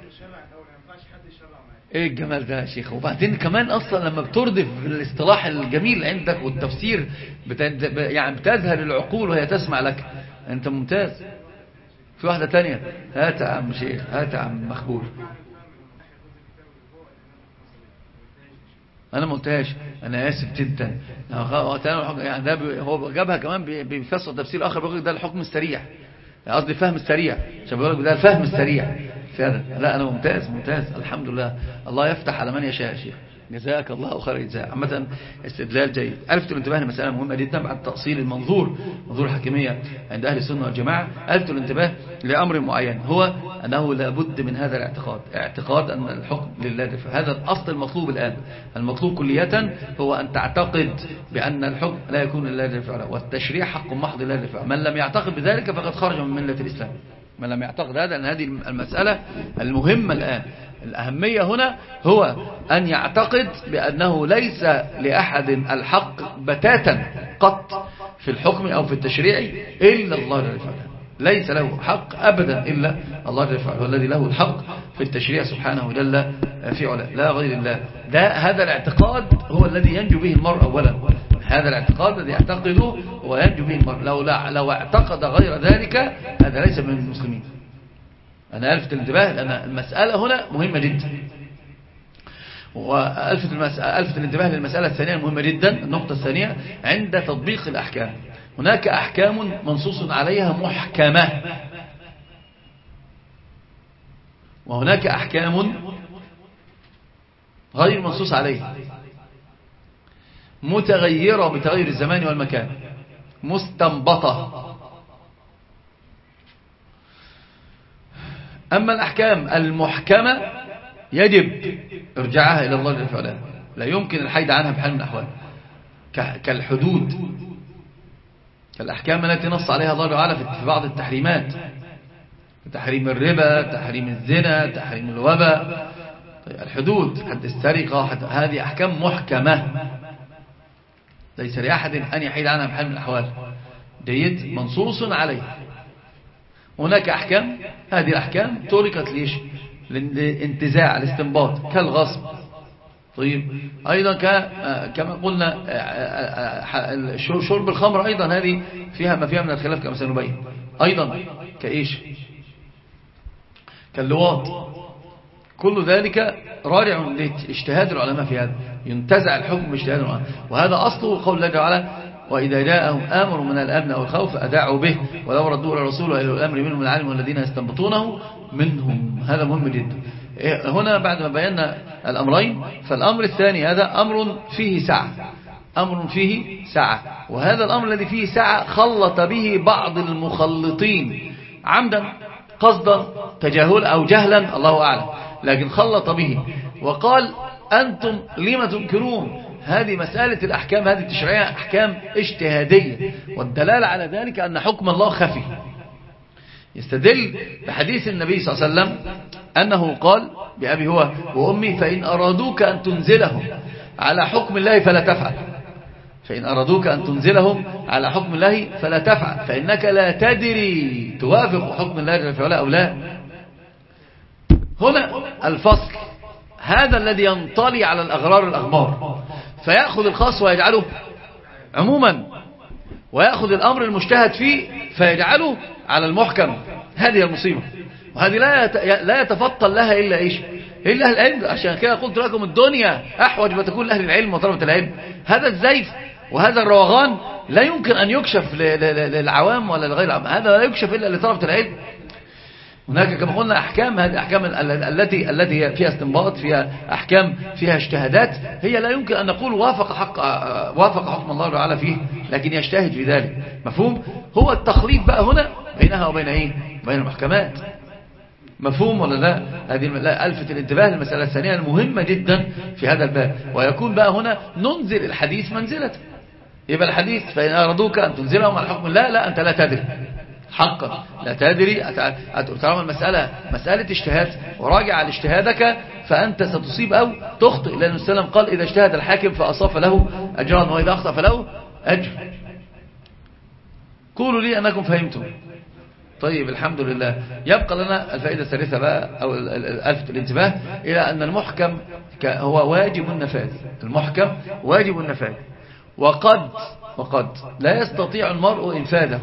ايه الجمال ده يا شيخ. وبعدين كمان اصلا لما بتردف الاصطلاح الجميل عندك والتفسير يعني بتذهل العقول وهي تسمع لك. انت ممتاز. في واحدة تانية. هات يا عم شيخ، هات يا عم مخبول. انا منتهاش، انا اسف جدا. يعني ده هو جابها كمان بيفسر تفسير اخر بيقول ده الحكم السريع، قصدي فهم السريع، عشان بيقول لك ده الفهم السريع فعلا. لا انا ممتاز الحمد لله. الله يفتح على من يشاء يا شيخ. جزاك الله خير الجزاء. عامة استدلال جيد. ألفت الانتباه لمسألة مهمة جدا بعد تأصيل منظور الحكمية عند أهل السنة والجماعة. ألفت الانتباه لأمر معين، هو أنه لابد من هذا اعتقاد أن الحكم لله جل وعلا. هذا الأصل المطلوب الآن. المطلوب كلية هو أن تعتقد بأن الحكم لا يكون لله جل وعلا، والتشريع حق محض لله جل وعلا. من لم يعتقد بذلك فقد خرج من ملة الإسلام. من لم يعتقد هذا، أن هذه المسألة المهمة الآن. الأهمية هنا هو أن يعتقد بأنه ليس لأحد الحق بتاتا قط في الحكم أو في التشريع إلا الله جل وعلا. ليس له حق أبدا إلا الله جل وعلا، هو الذي له الحق في التشريع سبحانه جل في علاه، لا غير الله. هذا الاعتقاد هو الذي ينجو به المرء أولا. هذا الاعتقاد الذي يعتقده وينجو به المرء. لو اعتقد غير ذلك هذا ليس من المسلمين. أنا ألفت الانتباه لأن المسألة هنا مهمة جدا. وألفت الانتباه للمسألة الثانية المهمة جدا. النقطة الثانية عند تطبيق الأحكام، هناك أحكام منصوص عليها محكمة، وهناك أحكام غير منصوص عليها متغيرة بتغير الزمان والمكان، مستنبطة. أما الأحكام المحكمة يجب ارجاعها إلى الله جل وعلا، لا يمكن الحيد عنها بحال من الأحوال، كالحدود، كالأحكام التي نص عليها الله تعالى في بعض التحريمات، تحريم الربا، تحريم الزنا، تحريم الوباء، الحدود، حد السرقة، هذه أحكام محكمة ليس لأحد أن يحيد عنها بحال من الأحوال. جيد، منصوص عليه. هناك أحكام، هذه الأحكام تركت ليش؟ للانتزاع، الاستنباط، كالغصب. طيب أيضا كما قلنا شرب الخمر، أيضا هذه فيها ما فيها من الخلاف كما سنبين. أيضا كإيش؟ كاللواط. كل ذلك راجع لاجتهاد العلماء في هذا، ينتزع الحكم باجتهاد العلماء. وهذا أصله قول الله تعالى: وإذا جاءهم آمر من الأمن أو الخوف أذاعوا به ولو ردوا إلى الرسول وإلى الأمر منهم العالم والذين يستنبطونه منهم. هذا مهم جدا. هنا بعد ما بينا الأمرين، فالأمر الثاني هذا أمر فيه سعة، أمر فيه سعة. وهذا الأمر الذي فيه سعة خلط به بعض المخلطين عمدا قصدا تجاهلا أو جهلا، الله أعلم، لكن خلط به وقال: أنتم لما تنكرون؟ هذه مسألة الأحكام، هذه التشريعية أحكام اجتهادية، والدلالة على ذلك أن حكم الله خفي. يستدل بحديث النبي صلى الله عليه وسلم أنه قال: بأبي هو وأمي فإن أرادوك أن تنزلهم على حكم الله فلا تفعل، فإن أرادوك أن تنزلهم على حكم الله فلا تفعل، فإنك لا تدري توافق حكم الله جل وعلا أو لا. هنا الفصل، هذا الذي ينطلي على الأغمار فيأخذ الخاص ويجعله عموما، ويأخذ الأمر المجتهد فيه فيجعله على المحكم. هذه المصيبة، وهذه لا يتفطن لها إلا إيش؟ إلا أهل العلم. عشان كده قلت لكم الدنيا أحوج ما تكون لأهل العلم وطلبة العلم. هذا الزيف وهذا الروغان لا يمكن أن يكشف للعوام ولا لغير العوام، هذا لا يكشف إلا لطلبة العلم. هناك كما قلنا أحكام، هذه أحكام التي فيها استنباط، فيها أحكام فيها اجتهادات، هي لا يمكن أن نقول وافق حكم الله تعالى فيه، لكن يجتهد في ذلك. مفهوم؟ هو التخليط بقى هنا بينها وبين إيه؟ بين المحكمات. مفهوم ولا لا؟ هذه ألفت الانتباه للمسألة الثانية المهمة جدا في هذا الباب. ويكون بقى هنا ننزل الحديث منزلته. يبقى الحديث فإن أرادوك أن تنزلهم على حكم الله، لا، أنت لا تدري حقا، لا تدري. طالما المسألة مسألة اجتهاد وراجع على اجتهادك فأنت ستصيب أو تخطئ، لأن السلام قال: إذا اجتهد الحاكم فأصاب فله أجران وإذا أخطأ فله أجر. قولوا لي أنكم فهمتم. طيب الحمد لله. يبقى لنا الفائدة الثالثة بقى، أو ألفت الانتباه إلى أن المحكم هو واجب النفاذ. المحكم واجب النفاذ، وقد لا يستطيع المرء إنفاذه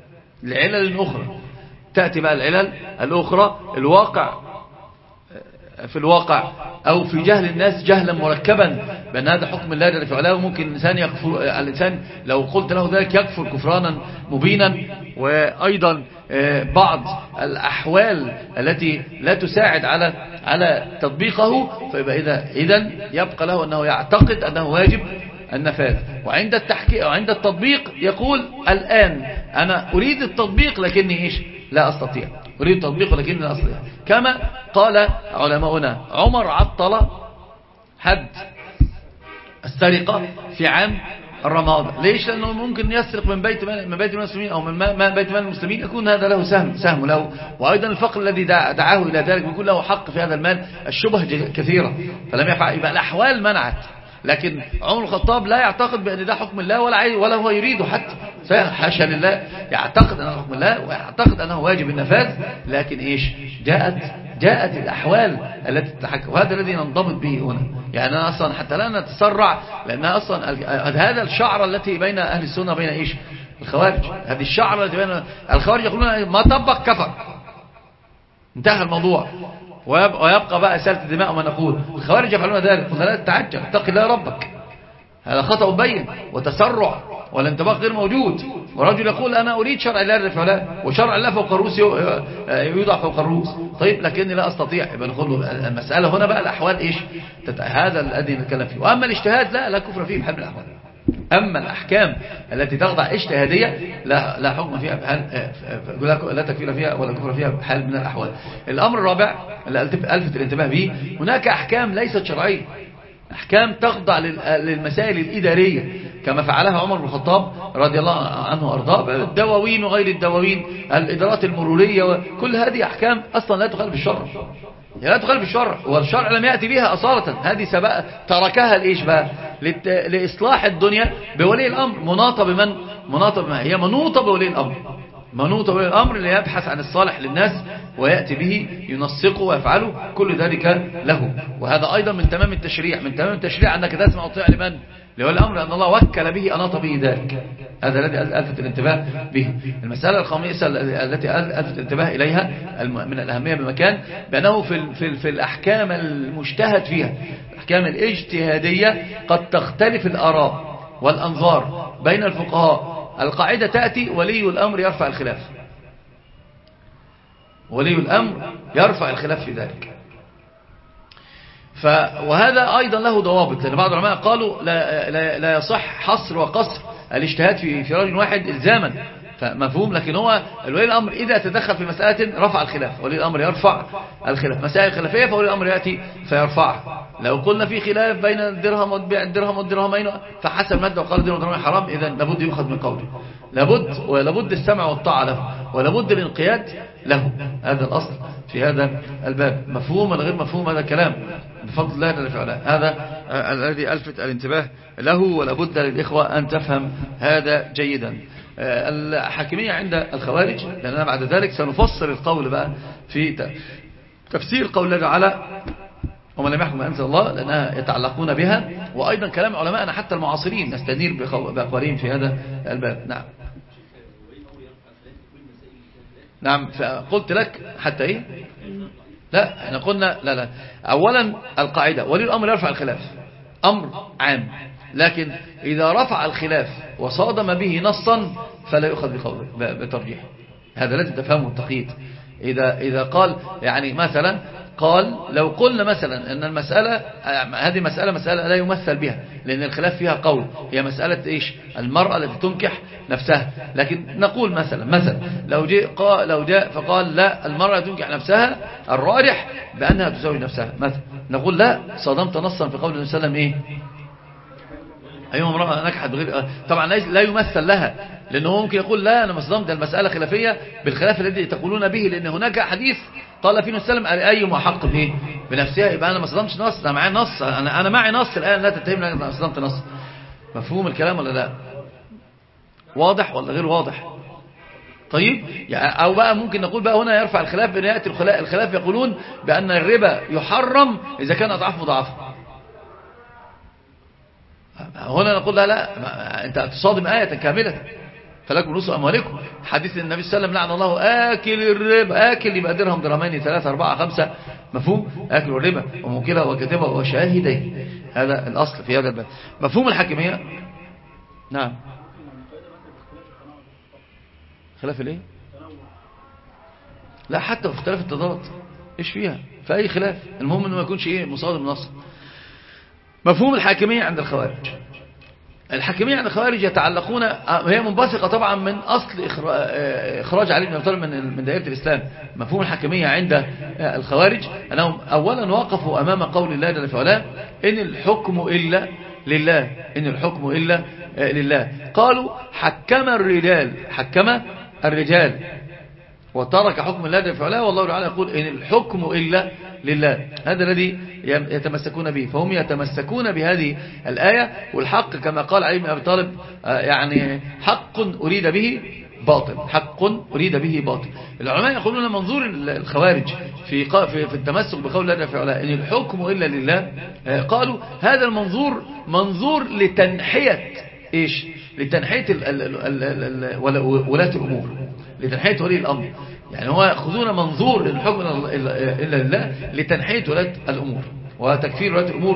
لعلل أخرى. تأتي بقى العلل الأخرى، الواقع في الواقع أو في جهل الناس جهلا مركبا بأن هذا حكم الله جل وعلا، وممكن الإنسان يكفر، الإنسان لو قلت له ذلك يكفر كفرانا مبينا. وأيضا بعض الأحوال التي لا تساعد على تطبيقه، فيبقى إذن يبقى له أنه يعتقد أنه واجب النفاذ. وعند التحقيق أو عند التطبيق يقول الآن أنا أريد التطبيق لكني لا أستطيع، أريد التطبيق لكني لا أستطيع. كما قال علماؤنا عمر عطل حد السرقة في عام الرمادة. ليش؟ لأنه ممكن يسرق من بيت مال المسلمين أو من بيت مال المسلمين، يكون هذا له سهم له. وأيضا الفقر الذي دعاه إلى ذلك بيكون له حق في هذا المال. الشبه كثيرة فلم يفعل، يبقى الأحوال منعت. لكن عمر الخطاب لا يعتقد بأن ده حكم الله ولا هو يريده حتى، حاشا لله، يعتقد أنه حكم الله ويعتقد أنه واجب النفاذ. لكن جاءت الأحوال التي تتحكم، وهذا الذي ننضبط به هنا. يعني أنا أصلا حتى لا نتسرع، لأن أصلا هذا الشعر التي بين أهل السنة وبين الخوارج. هذه الشعر التي بين الخوارج يقولون ما طبق كفر، انتهى الموضوع، ويبقى بقى سالة الدماء. وما نقول الخوارج يفعلون ذلك، فلا تتعجب، اتق الله ربك، هذا خطأ بين وتسرع والانطباق غير موجود. ورجل يقول أنا أريد شرع الله جل وعلا، وشرع الله فوق الروس يوضع فوق الروس. طيب لكني لا أستطيع، يبقى نقول المسألة هنا بقى الأحوال هذا الذي نتكلم فيه. وأما الاجتهاد لا كفر فيه بحال من الأحوال. أما الأحكام التي تخضع اجتهادية لا حكم فيها لا تكفير فيها ولا كفر فيها بحال من الأحوال. الأمر الرابع اللي ألفت الانتباه به، هناك أحكام ليست شرعية، أحكام تخضع للمسائل الإدارية كما فعلها عمر بن الخطاب رضي الله عنه وأرضاه، الدواوين وغير الدواوين، الإدارات المرورية، وكل هذه أحكام أصلا لا تخالف الشرع، لا تخالف الشرع، والشرع لم يأتي بها أصالة. هذه سبق تركها لإيش بقى؟ لإصلاح الدنيا بولي الأمر، مناطة بما هي منوطة بولي الأمر، منوطة بولي الأمر اللي يبحث عن الصالح للناس ويأتي به ينسقه ويفعله، كل ذلك له. وهذا أيضا من تمام التشريع، أنك تسمع وتطيع لمن؟ لولي الأمر، لأن الله وكل به أناط به ذلك. هذا الذي ألفت الانتباه به. المسألة الخامسة التي ألفت الانتباه إليها من الأهمية بمكان، بأنه في الأحكام المجتهد فيها، الأحكام الاجتهادية، قد تختلف الآراء والأنظار بين الفقهاء. القاعدة تأتي ولي الأمر يرفع الخلاف، ولي الأمر يرفع الخلاف في ذلك. وهذا أيضا له ضوابط، لأن بعض العلماء قالوا لا يصح حصر وقصر الاجتهاد في رجل واحد إلزاما، فمفهوم. لكن هو ولي الأمر إذا تدخل في مسألة رفع الخلاف، ولي الأمر يرفع الخلاف. مسائل خلافية فولي الأمر يأتي فيرفعها. لو قلنا في خلاف بين الدرهم والدرهمين فحسب المادة وقال الدرهم والدرهمين حرام، إذن لابد يؤخذ من قوله، لابد السمع والطاعة له، ولابد الانقياد له. هذا الأصل في هذا الباب. مفهوم ولا غير مفهوم هذا الكلام بفضل الله جل وعلا، هذا الذي ألفت الانتباه له، ولابد للإخوة أن تفهم هذا جيدا. الحاكمية عند الخوارج، لأننا بعد ذلك سنفسر القول بقى في تفسير قول الله تعالى ومن لم يحكم ما أنزل الله، لأنها يتعلقون بها. وأيضا كلام علماءنا حتى المعاصرين نستنير بأقوالهم في هذا الباب. نعم قلت لك حتى إيه؟ لا احنا قلنا لا أولا القاعدة ولي الأمر يرفع الخلاف، أمر عام، لكن إذا رفع الخلاف وصادم به نصا فلا يؤخذ بقوله بترجيح. هذا لازم تفهمه التقييد. إذا قال يعني مثلا قال لو قلنا مثلا أن المسألة هذه مسألة لا يمثل بها، لأن الخلاف فيها قول، هي مسألة إيش؟ المرأة التي تنكح نفسها. لكن نقول مثلا لو جاء فقال لا، المرأة التي تنكح نفسها الراجح بأنها تزوج نفسها مثلا، نقول لا، صادمت نصا في قول النبي صلى الله عليه وسلم إيه؟ أيما امرأة نكحت بغير، طبعا لا يمثل لها، لأنه ممكن يقول لا أنا ما صدمت، المسألة خلافية بالخلاف الذي تقولون به، لأن هناك حديث قال فيه النبي صلى الله عليه وسلم أيما حق به بنفسها، يبقى أنا ما صدمتش نص، أنا معي نص، أنا معي نص الآن، لا تتهمني أنا صدمت نص. مفهوم الكلام ولا لا؟ واضح ولا غير واضح؟ طيب أو بقى ممكن نقول بقى هنا يرفع الخلاف، بأن يأتي الخلاف يقولون بأن الربا يحرم إذا كان أضعاف مضاعفة. هنا نقول لا أنت تصادم آية كاملة، فلكم نصف أموالكم. حديث النبي صلى الله عليه وسلم لعن الله آكل الربا، آكل يبقى درهم درهمين 3 4 5 مفهوم أكل الربا وموكله وكاتبه وشاهديه، هذا الأصل في هذا الباب. مفهوم الحاكمية. نعم. خلاف الايه؟ لا حتى في اختلاف التضاد ايش فيها في اي خلاف، المهم انه ما يكونش ايه مصادم نص. مفهوم الحاكمية عند الخوارج. الحاكمية عند الخوارج يتعلقون، هي منبثقة طبعا من أصل إخراج علي بن أبي طالب من دائرة الإسلام. مفهوم الحاكمية عند الخوارج أنهم أولا وقفوا أمام قول الله جل وعلا إن الحكم إلا لله، إن الحكم إلا لله. قالوا حكم الرجال وترك حكم الله جل وعلا، والله تعالى يقول إن الحكم إلا لله. هذا الذي يتمسكون به، فهم يتمسكون بهذه الآية. والحق كما قال علي بن أبي طالب يعني حق أريد به باطل، حق أريد به باطل. العلماء يقولون منظور الخوارج في التمسك بقول الله تعالى إن الحكم إلا لله، قالوا هذا المنظور منظور لتنحية إيش؟ لتنحية ولاة الأمور، لتنحية ولي الأمر. يعني هو يأخذون منظور الحكم إلا لله لتنحية ولاة الأمور وتكفير ولاة الأمور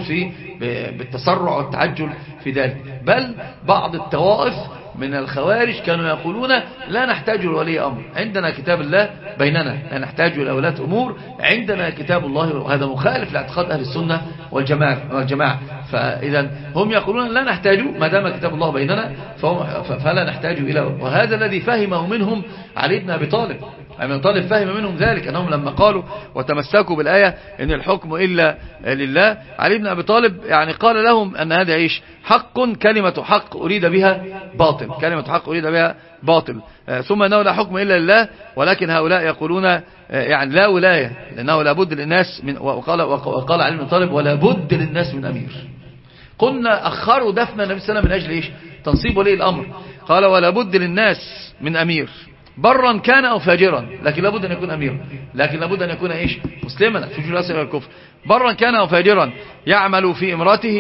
بالتسرع والتعجل في ذلك. بل بعض الطوائف من الخوارج كانوا يقولون لا نحتاج لولي أمر، عندنا كتاب الله بيننا، لا نحتاج إلى ولاة أمور، عندنا كتاب الله. وهذا مخالف لاعتقاد أهل السنة والجماعة. فإذا هم يقولون لا نحتاج ما دام كتاب الله بيننا فلا نحتاج إلى. وهذا الذي فهمه منهم علي بن أبي طالب. ابن طالب فهم منهم ذلك، أنهم لما قالوا وتمسكوا بالآية إن الحكم إلا لله، علي بن أبي طالب يعني قال لهم أن هذا إيش؟ حق، كلمة حق أريد بها باطل، كلمة حق أريد بها باطل. ثم أنه لا حكم إلا لله، ولكن هؤلاء يقولون يعني لا ولاية، لأنه لابد للناس من، وقال علي بن طالب ولا بد للناس من أمير. قلنا أخروا دفن النبي صلى الله عليه وسلم من أجل إيش؟ تنصيب ولي الأمر. قال ولا بد للناس من أمير برا كان أو فاجرا، لكن لابد أن يكون أميرا، لكن لابد أن يكون إيش؟ مسلما في جل الأسر والكفر. برا كان أو فاجرا يعمل في امرأته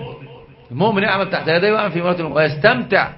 المؤمن يعمل تحت يديه ويعمل في امرأته ويستمتع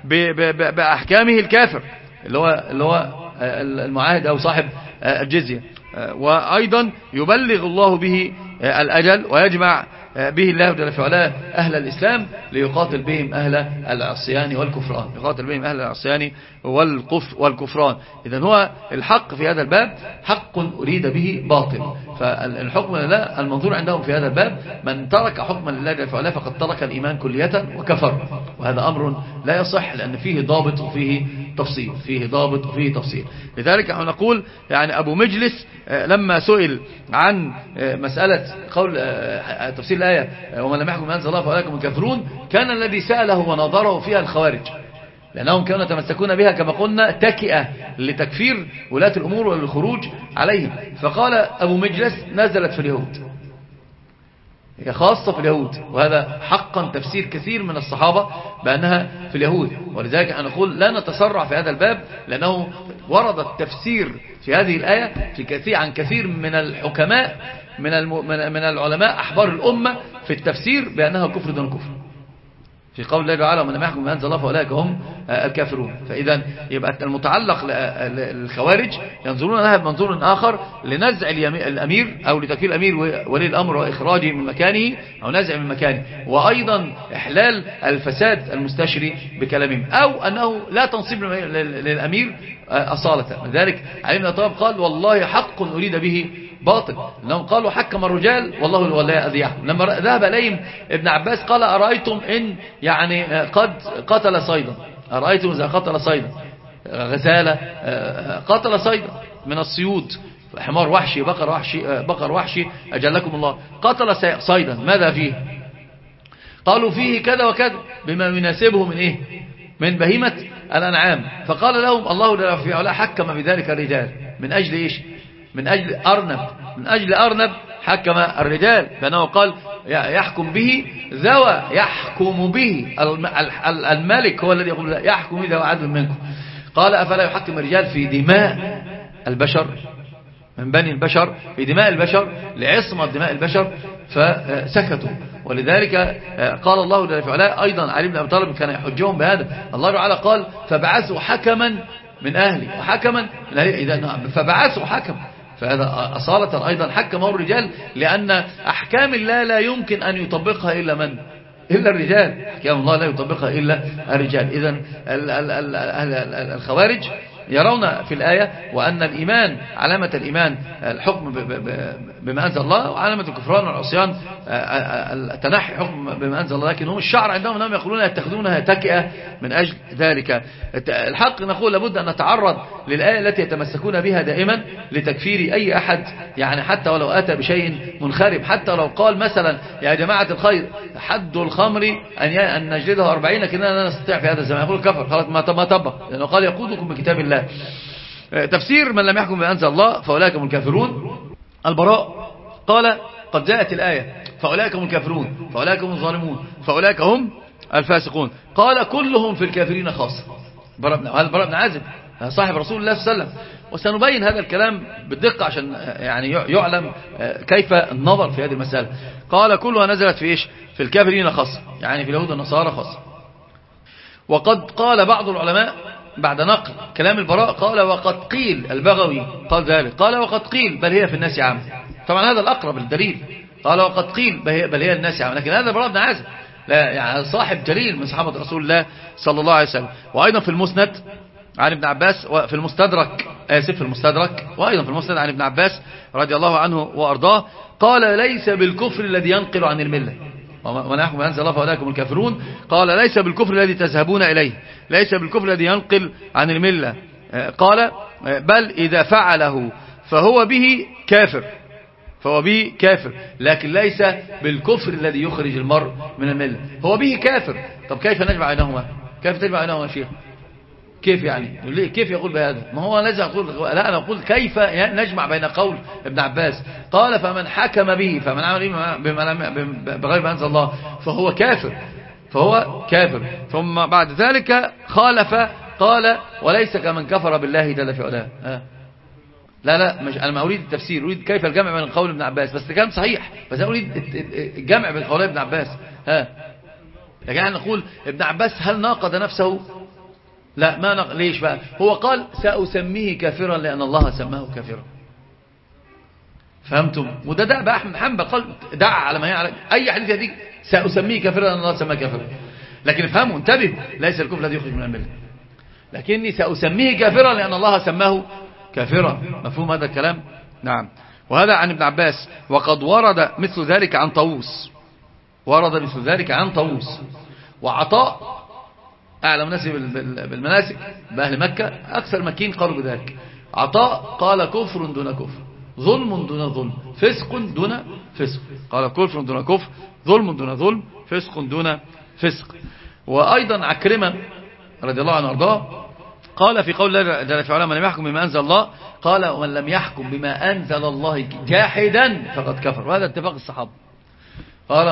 بأحكامه الكافر اللي هو المعاهد أو صاحب الجزية. وأيضا يبلغ الله به الأجل ويجمع به الله جل وعلا أهل الإسلام ليقاتل بهم أهل العصيان والكفران، يقاتل بهم أهل العصيان والكفران. إذن هو الحق في هذا الباب حق أريد به باطل. فالحكم لله المنظور عندهم في هذا الباب من ترك حكما لله جل وعلا فقد ترك الإيمان كلية وكفر، وهذا أمر لا يصح لأن فيه ضابط وفيه تفصيل، فيه ضابط وفيه تفصيل. لذلك نقول يعني أبو مجلس لما سئل عن مسألة قول تفسير الآية ومن لم يحكم بما أنزل الله فأولئك هم الكافرون، كان الذي سأله ونظره فيها الخوارج، لأنهم كانوا يتمسكون بها كما قلنا تكئة لتكفير ولاة الأمور والخروج عليهم. فقال أبو مجلس نزلت في اليهود، هي خاصة في اليهود، وهذا حقا تفسير كثير من الصحابة بأنها في اليهود. ولذلك أنا أقول لا نتسرع في هذا الباب، لأنه ورد التفسير في هذه الآية عن كثير من الحكماء من العلماء أحبار الأمة في التفسير بأنها كفر دون كفر، في قول الله تعالى ومن لم يحكم بما أنزل الله فأولئك هم الكافرون. فإذا يبقى المتعلق للخوارج ينظرون لها بمنظور آخر لنزع الأمير أو لتكفير الأمير ولي الأمر وإخراجه من مكانه أو نزع من مكانه، وأيضا إحلال الفساد المستشري بكلامهم، أو أنه لا تنصيب للأمير أصالة. لذلك علي بن أبي طالب قال والله حق أريد به باطل، لأنهم قالوا حكم الرجال والله الولاء أذيعهم. لما ذهب إليهم ابن عباس قال أرأيتم إن يعني قد قتل صيدا، أرأيتم إذا قتل صيدا غزالة قتل صيدا من الصيود، حمار وحشي بقر وحشي أجلكم الله، قتل صيدا ماذا فيه؟ قالوا فيه كذا وكذا بما يناسبه من إيه؟ من بهيمة الأنعام. فقال لهم الله جل وعلا حكم بذلك الرجال من أجل إيش؟ من أجل أرنب حكم الرجال، لأنه قال يحكم به ذوى، يحكم به الملك هو الذي يقول يحكم ذوى عدل منكم. قال أفلا يحكم الرجال في دماء البشر من بني البشر، في دماء البشر لعصمة دماء البشر، فسكتوا. ولذلك قال الله جل وعلا أيضا علي بن أبي طالب كان يحجهم بهذا، الله تعالى قال فبعثوا حكما من أهلي وحكما من أهلي، فبعثوا حكم، فهذا أصالة أيضا حكمه الرجال، لأن أحكام الله لا يمكن أن يطبقها إلا من؟ إلا الرجال. أحكام الله لا يطبقها إلا الرجال. إذن الخوارج يرون في الآية وأن الإيمان علامة الإيمان الحكم بما أنزل الله، وعلامة الكفران والعصيان التنحي حكم بما أنزل الله، لكن هم الشعر عندهم أنهم يقولون يتخذونها تكئة من أجل ذلك. الحق نقول لابد أن نتعرض للآية التي يتمسكون بها دائما لتكفير أي أحد، يعني حتى ولو أتى بشيء منخرب، حتى لو قال مثلا يا جماعة الخير حد الخمر أن نجلده 40 كنا لا نستطيع في هذا الزمان، يقول كفر خلاص ما طبق، لأنه قال يقودكم بكتاب الله. تفسير من لم يحكم بما أنزل الله فأولئك هم الكافرون. البراء قال قد جاءت الآية فأولئك هم الكافرون فأولئك هم الظالمون فأولئك هم الفاسقون، قال كلهم في الكافرين خاصة. البراء بن عازب صاحب رسول الله صلى الله عليه وسلم، وسنبين هذا الكلام بالدقة عشان يعني يعلم كيف النظر في هذه المسألة. قال كلها نزلت في إيش؟ في الكافرين خاصة، يعني في اليهود والنصارى خاصة. وقد قال بعض العلماء بعد نقل كلام البراء قال وقد قيل، البغوي قال ذلك، قال وقد قيل بل هي في الناس عامة. طبعا هذا الأقرب الدليل، قال وقد قيل بل هي الناس عامة، لكن هذا البراء بن عازب لا يعني صاحب جليل من صحابة رسول الله صلى الله عليه وسلم. وأيضا في المسند عن ابن عباس، وفي المستدرك في المستدرك، وأيضا في المسند عن ابن عباس رضي الله عنه وأرضاه قال ليس بالكفر الذي ينقل عن الملة ومن يحكم بما أنزل الله فأولئك هم الكافرون، قال ليس بالكفر الذي تذهبون إليه، ليس بالكفر الذي ينقل عن الملة، قال بل إذا فعله فهو به كافر، فهو به كافر، لكن ليس بالكفر الذي يخرج المرء من الملة، هو به كافر. طب كيف نجمع بينهما؟ كيف تجمع بينهما يا شيخ؟ كيف يعني؟ كيف يقول بهذا؟ ما هو لازم أقول، لا أنا أقول كيف نجمع بين قول ابن عباس قال فمن حكم به فمن عمل بغير ما أنزل الله فهو كافر، فهو كافر، ثم بعد ذلك خالف قال وليس كمن كفر بالله جل في علاه. لا مش أنا ما أريد التفسير، أريد كيف الجمع بين قول ابن عباس، بس الكلام صحيح، بس أنا أريد الجمع بين قول ابن عباس. يعني نقول ابن عباس هل ناقض نفسه؟ لا ما ليش بقى؟ هو قال سأسميه كافرا لأن الله سماه كافرا. فهمتم؟ وده بقى أحمد حنبل قال دع على ما يعلم أي حديث يديك سأسميه كافرا لأن الله سماه كافرا، لكن افهموا انتبه، ليس الكفر الذي يخرج من الملة، لكني سأسميه كافرا لأن الله سماه كافرا. مفهوم هذا الكلام؟ نعم. وهذا عن ابن عباس. وقد ورد مثل ذلك عن طاووس، ورد مثل ذلك عن طاووس وعطاء أعلم الناس بالمناسك بأهل مكة، أكثر مكين قالوا بذلك. عطاء قال كفر دون كفر، ظلم دون ظلم، فسق دون فسق، قال كفر دون كفر، ظلم دون ظلم، فسق دون فسق. وأيضا عكرمة رضي الله عنه وارضاه قال في قول الله جل في علاه من لم يحكم بما أنزل الله، قال ومن لم يحكم بما أنزل الله جاحدا فقد كفر، وهذا اتفاق الصحابة. قال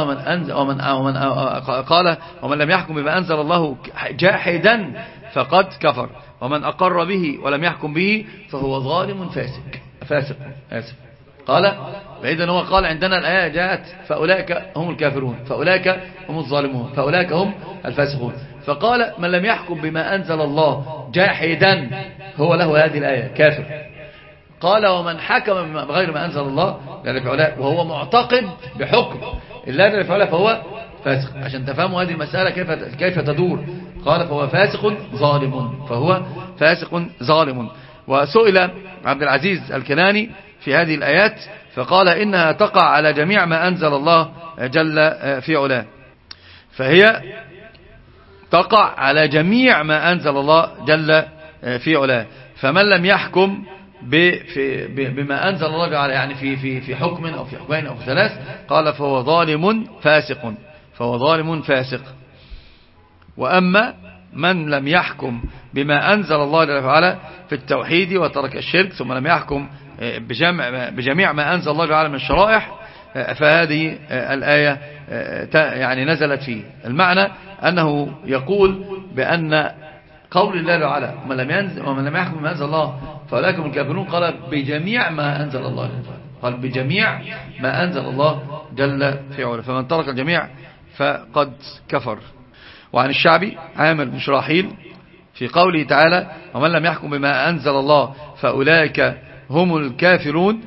ومن لم يحكم بما أنزل الله جاحدا فقد كفر، ومن أقر به ولم يحكم به فهو ظالم فاسق. قال فإذا هو قال عندنا الآية جاءت فأولئك هم الكافرون فأولئك هم الظالمون فأولئك هم الفاسقون، فقال من لم يحكم بما أنزل الله جاحدا هو له هذه الآية كافر. قال ومن حكم بغير ما أنزل الله وهو معتقد بحكم الله جل في علاه فهو فاسق. عشان تفهموا هذه المسألة كيف تدور، قال فهو فاسق ظالم، فهو فاسق ظالم. وسئل عبد العزيز الكناني في هذه الآيات فقال إنها تقع على جميع ما أنزل الله جل في علاه، فهي تقع على جميع ما أنزل الله جل في علاه، فمن لم يحكم بما أنزل الله يعني في حكم أو في حكمين أو في ثلاث قال فهو ظالم فاسق. وأما من لم يحكم بما أنزل الله جل وعلا في التوحيد وترك الشرك ثم لم يحكم بجميع ما أنزل الله تعالى من الشرائع فهذه الآية يعني نزلت فيه. المعنى أنه يقول بأن قول الله تعالى ومن لم يحكم بما أنزل الله فأولئك هم الكافرون قال بجميع ما أنزل الله، قال بجميع ما أنزل الله جل في علاه، فمن ترك الجميع فقد كفر. وعن الشعبي عامر بن شراحيل في قوله تعالى ومن لم يحكم بما أنزل الله فأولئك هم الكافرون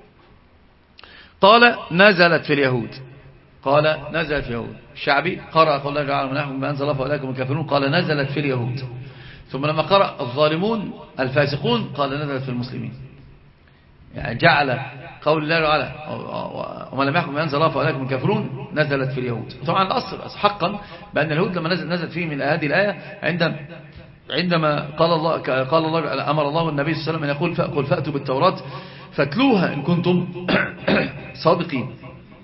قال نزلت في اليهود. قال نزلت في اليهود. الشعبي قرأ قول الله تعالى من يحكم بما أنزل الله فأولئك هم الكافرون قال نزلت في اليهود. ثم لما قرأ الظالمون الفاسقون قال نزلت في المسلمين. يعني جعل قول الله تعالى ومن لم يحكم بما أنزل الله فأولئك هم الكافرون نزلت في اليهود. طبعا الأصل حقا بأن اليهود لما نزلت فيه من هذه الآية عندما قال الله أمر الله النبي صلى الله عليه وسلم أن يقول قل فأتوا بالتوراة فاتلوها إن كنتم صادقين.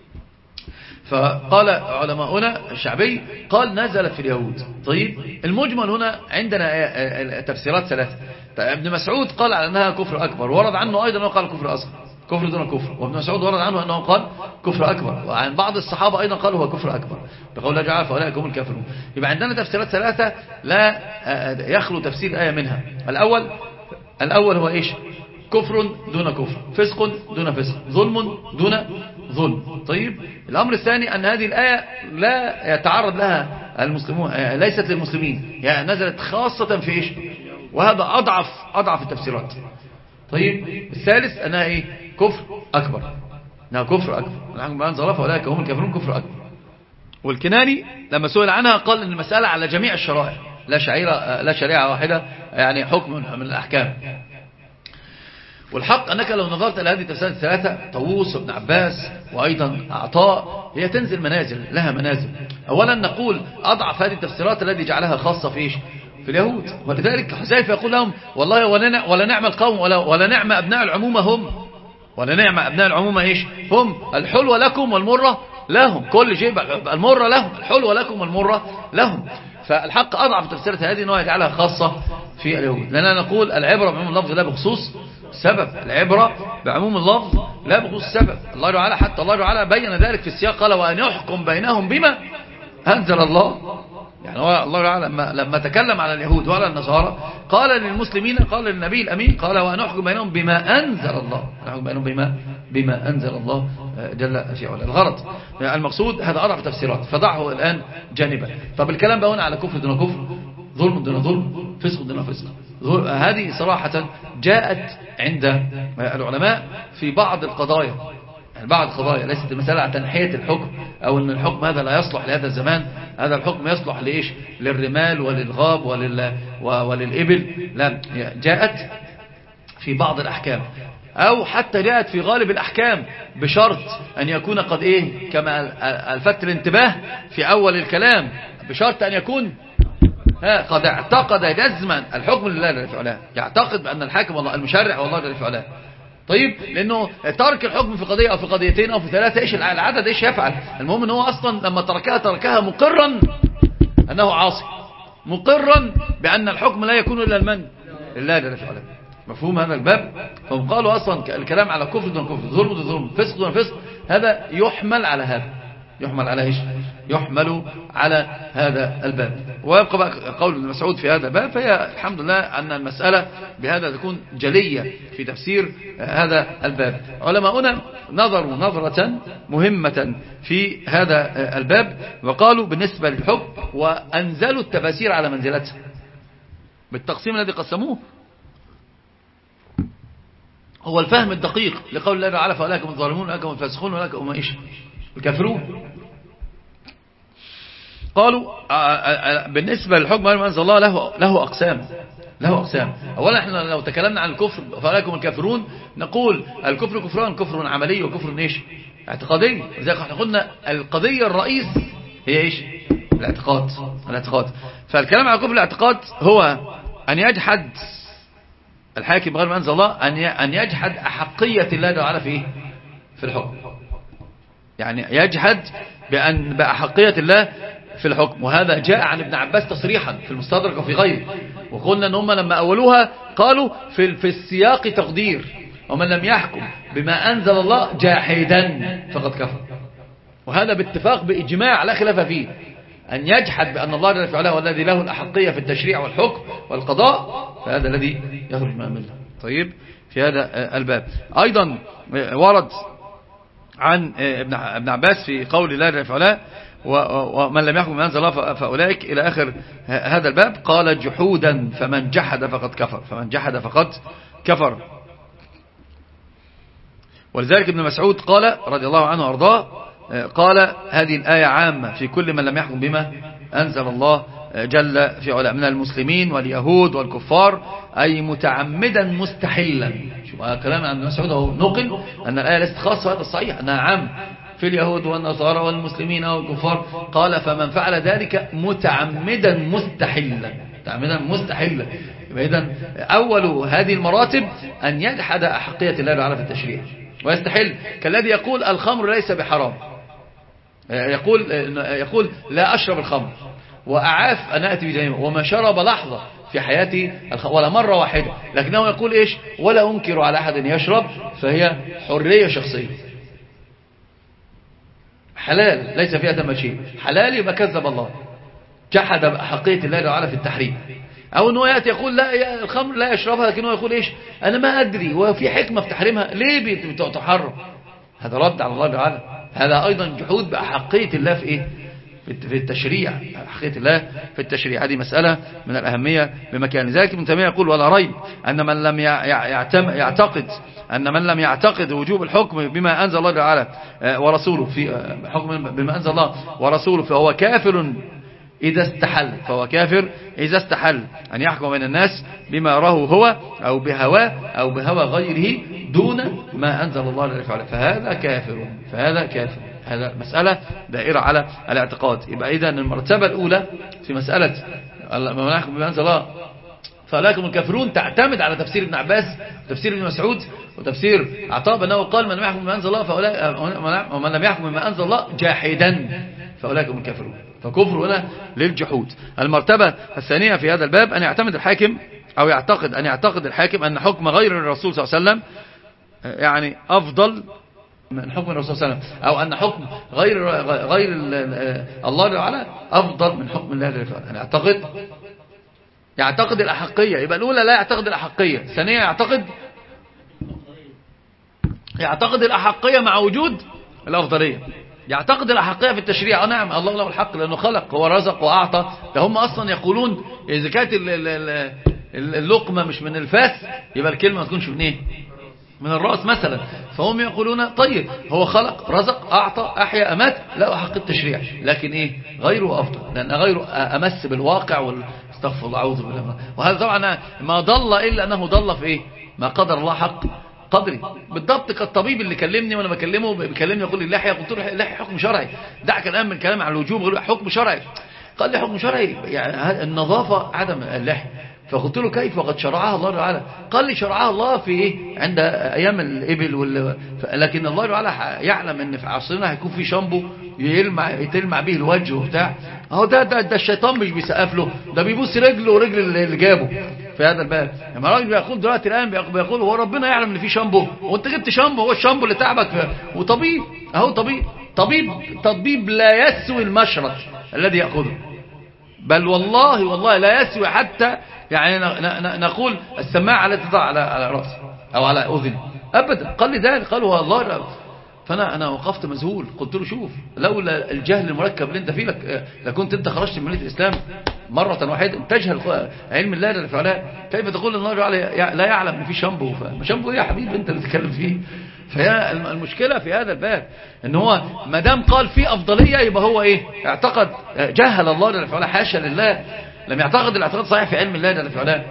فقال علماؤنا الشعبي قال نزلت في اليهود. طيب المجمل هنا عندنا تفسيرات ثلاثة. طيب ابن مسعود قال على أنها كفر أكبر، ورد عنه أيضا أنه قال كفر أصغر، كفر دون كفر. وابن مسعود ورد عنه أنه قال كفر أكبر، وعن بعض الصحابة أيضا قالوا هو كفر أكبر بقول الله تعالى فأولئك هم الكافرون. يبقى عندنا تفسيرات ثلاثة لا يخلو تفسير آية منها. الأول هو إيش؟ كفر دون كفر، فسق دون فسق، ظلم دون ظلم. طيب الأمر الثاني أن هذه الآية لا يتعرض لها المسلمون، ليست للمسلمين، يعني نزلت خاصة في إيش؟ وهذا أضعف التفسيرات. طيب الثالث أنها إيه؟ كفر أكبر، أنها كفر أكبر. نحن بأن ظلف أولئك هم الكافرون كفر أكبر. والكناني لما سئل عنها قال أن المسألة على جميع الشرائع، لا شريعة واحدة، يعني حكم من الأحكام. والحق أنك لو نظرت إلى هذه التفسيرات الثلاثة طاووس وابن عباس وأيضا عطاء هي تنزل منازل، لها منازل. أولا نقول أضعف هذه التفسيرات التي جعلها خاصة في إيش؟ في اليهود. ولذلك حذيفة يقول لهم والله ولا نعم القوم ولا نعم أبناء العمومة هم، ولا نعم أبناء العمومة إيش هم؟ الحلوة لكم والمرة لهم، كل شيء المرة لهم، الحلوة لكم والمرة لهم. فالحق أضعف التفسيرات هذه أنه يجعلها خاصة في اليهود، لأننا نقول العبرة بعموم اللفظ لا بخصوص سبب، العبرة بعموم اللفظ لا بخصوص السبب. الله تعالى حتى الله تعالى بين ذلك في السياق قال وأن يحكم بينهم بما أنزل الله. يعني الله تعالى لما تكلم على اليهود وعلى النصارى قال للمسلمين، قال للنبي الأمين قال وأن يحكم بينهم بما أنزل الله، نحكم بينهم بما أنزل الله جل في علاه. الغرض المقصود هذا أضعف تفسيرات فضعه الآن جانبا. طب الكلام بقى هنا على كفر دون كفر، ظلم دون ظلم، فسق دون فسق. هذه صراحة جاءت عند العلماء في بعض القضايا، يعني بعض القضايا ليست المسألة على تنحية الحكم أو أن الحكم هذا لا يصلح لهذا الزمان، هذا الحكم يصلح لإيش؟ للرمال وللغاب وللإبل. لا، جاءت في بعض الأحكام أو حتى جاءت في غالب الأحكام بشرط أن يكون قد إيه كما الفت الانتباه في أول الكلام، بشرط أن يكون قد اعتقد جزما الحكم لله جل وعلا، يعتقد بأن الحاكم والله المشرع والله جل وعلا. طيب لأنه ترك الحكم في قضية أو في قضيتين أو في ثلاثة إيش العدد إيش يفعل؟ المهم أنه أصلا لما تركها مقرا أنه عاصي، مقرا بأن الحكم لا يكون إلا المن لله جل وعلا. مفهوم هذا الباب؟ فهم قالوا أصلا الكلام على كفر دون كفر، ظلم دون ظلم، فسق دون فسق، هذا يحمل على هذا، يحمل على إيش؟ يحمل على هذا الباب. ويبقى بقى قول ابن مسعود في هذا الباب، فهي الحمد لله أن المسألة بهذا تكون جلية في تفسير هذا الباب. علماؤنا نظروا نظرة مهمة في هذا الباب وقالوا بالنسبة للحكم وأنزلوا التفاسير على منزلتها بالتقسيم الذي قسموه هو الفهم الدقيق لقول الله تعالى فأولئك هم الظالمون وأولئك هم الفاسقون وأولئك هم إيش؟ الكافرون. قالوا بالنسبة للحكم ما أنزل الله له أقسام. أولا احنا لو تكلمنا عن الكفر فأولئك هم الكافرون نقول الكفر كفران، كفر عملي وكفر إيش؟ اعتقادي. لذلك احنا قلنا القضية الرئيس هي إيش؟ الاعتقاد. فالكلام على كفر الاعتقاد هو أن يجحد الحاكم غير ما أنزل الله، أن يجحد أحقية الله تعالى في الحكم، يعني يجحد بأحقية الله في الحكم. وهذا جاء عن ابن عباس تصريحا في المستدرك وفي غيره. وقلنا ان هم لما أولوها قالوا في السياق تقدير ومن لم يحكم بما أنزل الله جاحدا فقد كفر. وهذا باتفاق بإجماع لا خلاف فيه، أن يجحد بأن الله جل وعلا هو الذي له الأحقية في التشريع والحكم والقضاء، فهذا الذي يخرج من الملة. طيب في هذا الباب أيضا ورد عن ابن عباس في قول الله جل وعلا ومن لم يحكم بما أنزل الله فأولئك إلى آخر هذا الباب، قال جحودا فمن جحد فقد كفر، ولذلك ابن مسعود قال رضي الله عنه وارضاه، قال هذه الآية عامة في كل من لم يحكم بما أنزل الله جل في علا من المسلمين واليهود والكفار، أي متعمدا مستحلا. شوف كلام عن ابن مسعود هو نقل أن الآية ليست خاصة، هذا الصحيح أنها عام في اليهود والنصارى والمسلمين والكفار. قال فمن فعل ذلك متعمدا مستحلا، متعمدا مستحلا. إذن أول هذه المراتب أن يجحد أحقية الله تعالى في التشريع ويستحل، كالذي يقول الخمر ليس بحرام، يقول لا أشرب الخمر وأعاف أن أتي بجانبه، وما شرب لحظة في حياتي ولا مرة واحدة، لكنه يقول إيش؟ ولا أنكر على أحد يشرب، فهي حرية شخصية، حلال ليس فيها دم شيء، حلال يبقى كذب الله، جحد بأحقية الله تعالى في التحريم. أو أنه يأتي يقول لا الخمر لا يشربها، لكنه يقول إيش؟ أنا ما أدري وفي حكمة في تحريمها، ليه بتحرم؟ هذا رد على الله تعالى، هذا أيضا جحود بأحقية الله في إيه؟ في التشريع، أحقية الله في التشريع. هذه مسألة من الأهمية بمكان. لذلك ابن تيمية يقول ولا ريب أن من لم يعتقد وجوب الحكم بما أنزل الله تعالى ورسوله، في حكم بما أنزل الله ورسوله، فهو كافر إذا استحل أن يحكم بين الناس بما يراه هو أو بهواه أو بهوى غيره دون ما أنزل الله تعالى، فهذا كافر. هذا مسألة دائرة على الاعتقاد. يبقى إذن المرتبة الأولى في مسألة من يحكم بما أنزل الله فأولئكم الكافرون تعتمد على تفسير ابن عباس وتفسير ابن مسعود وتفسير عطاء بأنه قال من لم يحكم بما أنزل الله ومن لم يحكم بما أنزل الله جاحدا فأولئكم الكافرون، فكفر هنا للجحود. المرتبة الثانية في هذا الباب أن يعتمد الحاكم أو يعتقد الحاكم أن حكم غير الرسول صلى الله عليه وسلم يعني أفضل من حكم الرسول صلى الله عليه وسلم، أو أن حكم غير الله تعالى أفضل من حكم الله تعالى. يعني يعتقد الأحقية. يبقى الأولى لا يعتقد الأحقية، الثانية يعتقد الأحقية مع وجود الأفضلية. يعتقد الأحقية في التشريع، نعم الله له الحق لأنه خلق ورزق وأعطى، ده هم أصلا يقولون إذا كانت اللقمة مش من الفاس يبقى الكلمة ما تكونش من إيه؟ من الرأس مثلا. فهم يقولون طيب هو خلق رزق أعطى أحيا أمات، لا حق التشريع، لكن إيه غيره أفضل لأن غيره أمس بالواقع واستغفر الله أعوذ بالله. وهذا طبعا ما ضل إلا أنه ضل في إيه؟ ما قدر الله حق قدري. بالضبط كالطبيب اللي كلمني وانا بكلمه بيكلمني يقول لي اللحية، قلت له اللحية حكم شرعي، دعك الآن من الكلام عن الوجوب، حكم شرعي. قال لي حكم شرعي يعني النظافة عدم اللحية. فقلت له كيف وقد شرعها الله تعالى؟ قال لي شرعها الله في إيه؟ عند أيام الإبل لكن الله تعالى يعلم ان في عصرنا هيكون في شامبو يتلمع به الوجه وبتاع. اهو ده الشيطان مش بيسقف له، ده بيبوس رجله ورجل اللي جابه في هذا الباب. لما راجل بيقول دلوقتي الآن بيقول هو ربنا يعلم ان في شامبو، وانت جبت شامبو، هو الشامبو اللي تعبك وطبيب اهو طبيب لا يسوي المشرط الذي يأخذه، بل والله لا يسوي حتى يعني نقول السماعة التي تضع على رأسه أو على أذنه أبدا. قال لي ذلك، قال هو الله. فأنا وقفت مذهول، قلت له شوف لولا الجهل المركب اللي انت فيه لكنت انت خرجت من ملة الإسلام مرة واحدة. تجهل علم الله جل وعلا، كيف تقول الله لا يعلم ان في شامبو؟ شامبو ايه يا حبيبي انت اللي تتكلم فيه؟ فهي المشكلة في هذا الباب ان هو ما دام قال في أفضلية يبقى هو ايه؟ اعتقد جهل الله جل وعلا، حاشا لله، لم يعتقد الاعتقاد صحيح في علم الله جل وعلا.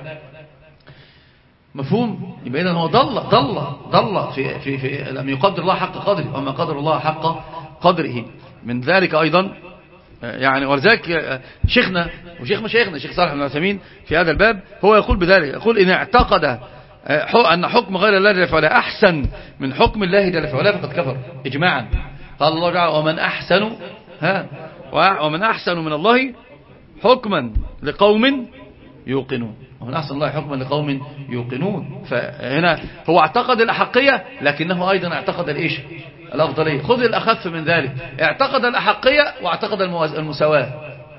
مفهوم؟ يبقى إذن هو ضل في لم يقدر الله حق قدره، وما قدر الله حق قدره. من ذلك أيضا يعني ولذلك شيخنا وشيخ مشايخنا الشيخ صالح بن عثيمين في هذا الباب هو يقول بذلك، يقول إن اعتقد أن حكم غير الله جل وعلا أحسن من حكم الله جل وعلا فقد كفر إجماعا. قال الله تعالى ومن أحسن من الله حكما لقوم يوقنون، ومن أحسن الله حكما لقوم يوقنون. فهنا هو اعتقد الأحقية لكنه أيضا اعتقد الإيش؟ الأفضلية. خذ الأخف من ذلك، اعتقد الأحقية واعتقد المساواة.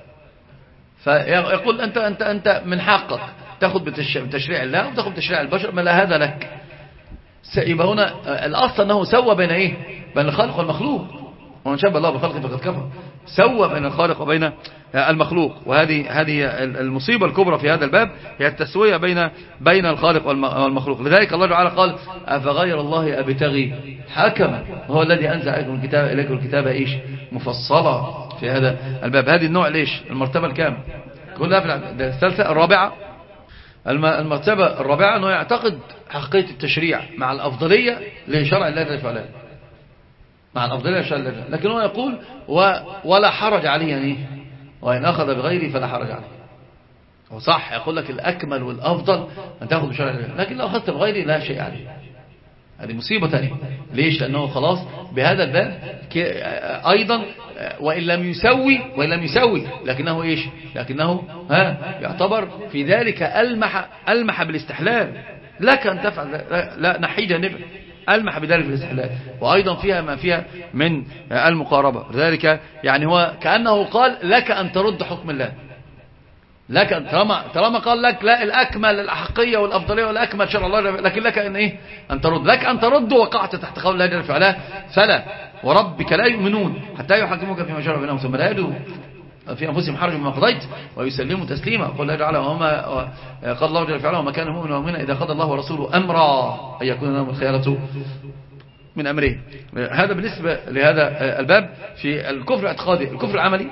فيقول أنت من حقك تأخذ بتشريع الله وتأخذ بتشريع البشر، ما لا هذا لك. يبقى هنا الأصل أنه سوى بين إيه؟ بين الخالق والمخلوق. ومن شبه الله بخلقه فقد كفر. سوى بين الخالق وبين المخلوق. وهذه المصيبة الكبرى في هذا الباب، هي التسوية بين الخالق والمخلوق. لذلك الله تعالى قال أفغير الله أبتغي حكما هو الذي أنزل إليكم الكتاب إيش مفصلة في هذا الباب. هذه النوع ليش المرتبة الكام كلها في الثالثة. الرابعة، المرتبة الرابعة أنه يعتقد حقيقة التشريع مع الأفضلية لشرع الله جل وعلا، مع الأفضلية لشرع الله، لكن هو يقول ولا حرج عليه، يعني وإن أخذ بغيره فلا حرج عليه. هو صح يقول لك الأكمل والأفضل أن تأخذ بشرع الله، لكن لو أخذت بغيره لا شيء عليه. هذه مصيبة ثانية. ليش؟ لأنه خلاص بهذا الباب أيضا وإن لم يسوي لكنه إيش؟ لكنه يعتبر في ذلك ألمح بالاستحلال. لك أن تفعل، لا نحي جانبه، ألمح بذلك بالاستحلال، وأيضا فيها ما فيها من المقاربة. لذلك يعني هو كأنه قال لك أن ترد حكم الله، لك أن طالما قال لك لا الأكمل الأحقية والأفضلية والأكمل شرع الله، لكن لك أن إيه؟ أن ترد. لك أن ترد وقعت تحت قول الله جل وعلا فلا وربك لا يؤمنون حتى يحكموك فيما شرع بينهم ثم لا يجدوا في أنفسهم حرج مما قضيت ويسلموا تسليما. قل الله تعالى قال الله جل وعلا وما كان مؤمن ومؤمنا إذا قضى الله ورسوله أمرا أن يكون لهم الخيارة من أمره. هذا بالنسبة لهذا الباب. في الكفر الاعتقادي. الكفر العملي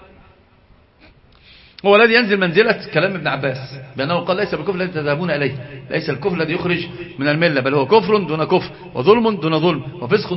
هو الذي ينزل منزلة كلام ابن عباس بأنه قال ليس بالكفر الذي تذهبون إليه، ليس الكفر الذي يخرج من الملة، بل هو كفر دون كفر وظلم دون ظلم وفسق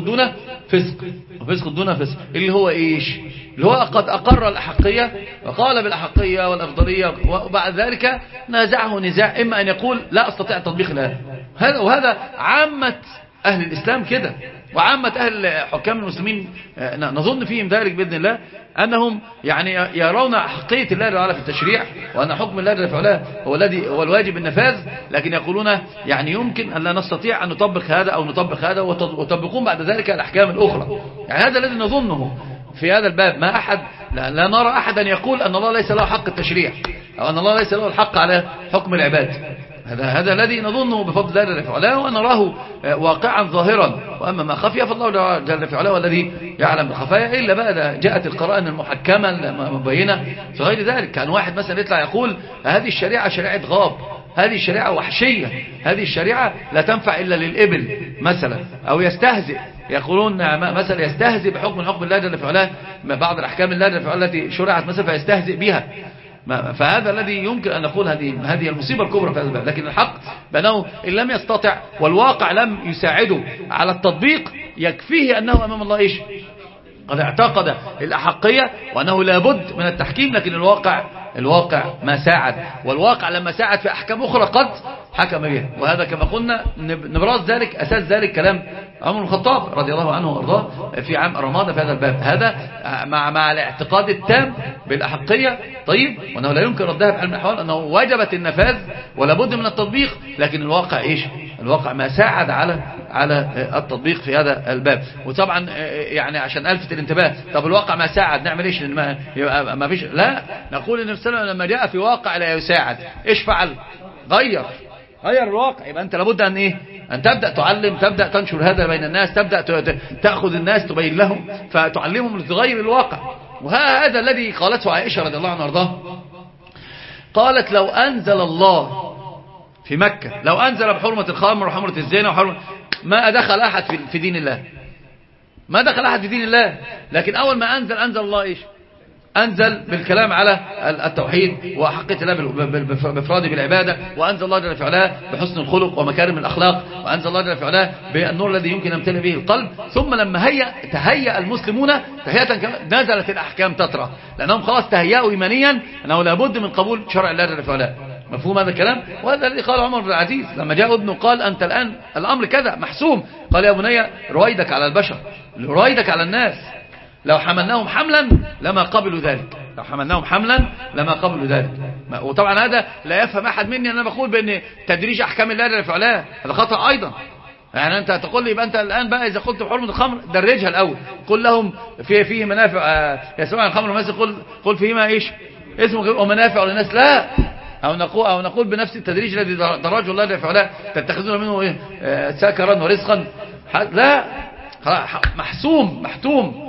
دون فسق اللي هو إيش؟ اللي هو قد أقر الأحقية وقال بالأحقية والأفضلية، وبعد ذلك نازعه نزاع، إما أن يقول لا أستطيع تطبيق لها. وهذا عامة أهل الإسلام كده، وعامة أهل حكام المسلمين نظن فيهم ذلك بإذن الله، أنهم يعني يرون حقية الله تعالى في التشريع، وأن حكم الله جل وعلا هو الواجب النفاذ، لكن يقولون يعني يمكن أن لا نستطيع أن نطبق هذا أو نطبق هذا، ويطبقون بعد ذلك الأحكام الأخرى. يعني هذا الذي نظنه في هذا الباب. ما أحد لا نرى أحدا يقول أن الله ليس له حق التشريع أو أن الله ليس له الحق على حكم العباد. هذا الذي نظنه بفضل الله جل وعلا ونراه واقعا ظاهرا، وأما ما خفي فالله جل وعلا والذي يعلم الخفايا. إلا بقى جاءت القرائن المحكمة المبينة في غير ذلك. كان واحد مثلا يطلع يقول هذه الشريعة شريعة غاب، هذه الشريعة وحشية، هذه الشريعة لا تنفع إلا للإبل مثلا، أو يستهزئ، يقولون مثلا يستهزئ بحكم الله جل وعلا، بعض الأحكام الله جل وعلا التي شرعت مثلا فيستهزئ بها. فهذا الذي يمكن أن نقول هذه المصيبة الكبرى في هذا الباب. لكن الحق بأنه إن لم يستطع والواقع لم يساعده على التطبيق، يكفيه أنه أمام الله إيش؟ قد اعتقد الأحقية وأنه لابد من التحكيم، لكن الواقع ما ساعد، والواقع لما ساعد في أحكام أخرى قد حكم بها. وهذا كما قلنا نبراز ذلك أساس ذلك كلام عمر بن الخطاب رضي الله عنه وارضاه في عام الرمادة في هذا الباب. هذا مع الاعتقاد التام بالأحقية، طيب، وأنه لا يمكن ردها بحال من الأحوال، أنه وجبت النفاذ ولا بد من التطبيق، لكن الواقع إيش؟ الواقع ما ساعد على التطبيق في هذا الباب. وطبعا يعني عشان ألفت الانتباه، طب الواقع ما ساعد نعمل إيش؟ ما فيش، لا، نقول إن السلام لما جاء في واقع لا يساعد إيش فعل؟ غير الواقع. يبقى أنت لابد أن إيه؟ أن تبدأ تعلم، تبدأ تنشر هذا بين الناس، تبدأ تأخذ الناس تبين لهم فتعلمهم لتغير الواقع. وهذا الذي قالته عائشة رضي الله عنها وارضاها، قالت لو أنزل الله في مكة، لو أنزل بحرمة الخمر وحرمة الزنا ما دخل أحد في دين الله، ما دخل أحد في دين الله. لكن أول ما أنزل الله إيش؟ أنزل بالكلام على التوحيد وحقية الله بإفراده بالعبادة، وأنزل الله جل وعلا بحسن الخلق ومكارم الأخلاق، وأنزل الله جل وعلا بالنور الذي يمكن أن يمتلئ به القلب. ثم لما تهيأ المسلمون تهيئة نزلت الأحكام تترى، لأنهم خلاص تهيأوا إيمانيا أنه لابد من قبول شرع الله جل وعلا. مفهوم هذا الكلام؟ وهذا الذي قال عمر بن العزيز لما جاء ابنه قال أنت الآن الأمر كذا محسوم، قال يا بني رويدك على البشر، رويدك على الناس، لو حملناهم حملا لما قبلوا ذلك، لو حملناهم حملا لما قبلوا ذلك. وطبعا هذا لا يفهم أحد مني أنا بقول بأن تدريج أحكام الله جل وعلا هذا خطأ أيضا. يعني أنت تقول لي يبقى أنت الآن بقى إذا قلت بحرمة الخمر درجها الأول، قل لهم فيه منافع يسمعون الخمر مثلا، قل فيهما إيش اسمه ومنافع للناس، لا، أو نقول بنفس التدريج الذي درجه الله جل وعلا تتخذون منه إيه سكرا ورزقا، لا، محسوم محتوم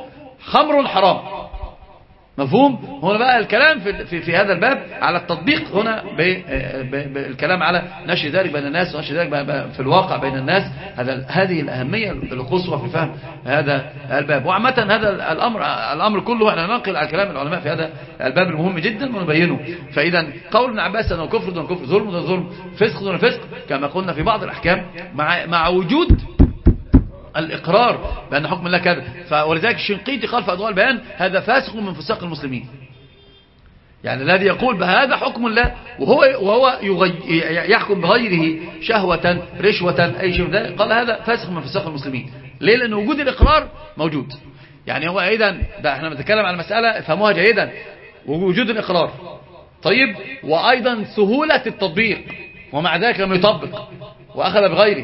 خمر حرام. مفهوم؟ هنا بقى الكلام في هذا الباب على التطبيق، هنا بالكلام على نشر ذلك بين الناس ونشر ذلك في الواقع بين الناس. هذه الأهمية القصوى في فهم هذا الباب. وعامة هذا الأمر كله احنا ننقل على كلام العلماء في هذا الباب المهم جدا ونبينه. فإذا قول ابن عباس أنه كفر دون كفر، ظلم دون ظلم، فسق دون فسق، كما قلنا في بعض الأحكام مع وجود الإقرار بأن حكم الله كذا. ولذلك الشنقيطي قال في أضواء البيان هذا فاسق من فساق المسلمين. يعني الذي يقول بهذا حكم الله وهو يحكم بغيره شهوة رشوة أي شيء ذلك، قال هذا فاسق من فساق المسلمين. ليه؟ لأن وجود الإقرار موجود. يعني هو أيضا ده احنا بنتكلم عن مسألة افهموها جيدا، وجود الإقرار طيب، وأيضا سهولة التطبيق، ومع ذلك لم يطبق وأخذ بغيره.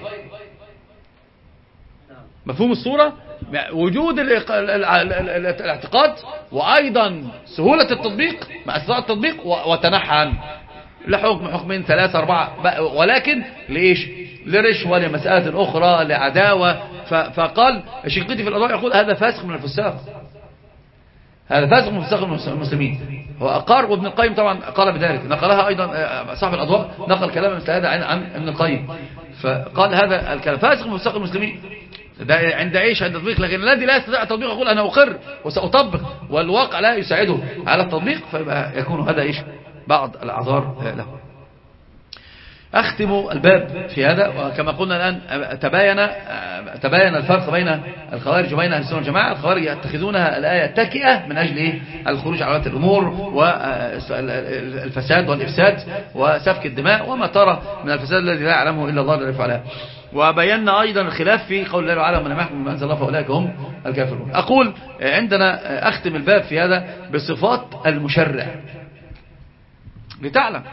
مفهوم الصورة؟ وجود الاعتقاد وأيضا سهولة التطبيق مع استطاعة التطبيق، وتنحى عنه لحكم حكمين ثلاثة أربعة، ولكن لإيش؟ لرشوة، لمسألة أخرى، لعداوة. فقال الشنقيطي في الأضواء يقول هذا فاسق من الفساق، هذا فاسق من فساق المسلمين. هو أقر، وابن القيم طبعا قال بذلك، نقلها أيضا صاحب الأضواء، نقل كلام مثل هذا عن ابن القيم، فقال هذا الكلام فاسق من فساق المسلمين. ده عند ايش؟ عند التطبيق. لكن الذي لا يستطيع التطبيق يقول انا اقر وساطبق والواقع لا يساعده على التطبيق، فيبقى يكون هذا ايش؟ بعض الاعذار له. اختم الباب في هذا. وكما قلنا الان تباين الفرق بين الخوارج وبين اهل السنه والجماعه. الخوارج يتخذونها الايه تكئه من اجل ايه؟ الخروج على ولاة الامور والفساد والافساد وسفك الدماء وما ترى من الفساد الذي لا يعلمه الا الله جل وعلا. وبينا أيضا الخلاف في قول الله تعالى من يحكم بما أنزل الله فأولئك هم الكافرون. أقول عندنا أختم الباب في هذا بصفات المشرع لتعلم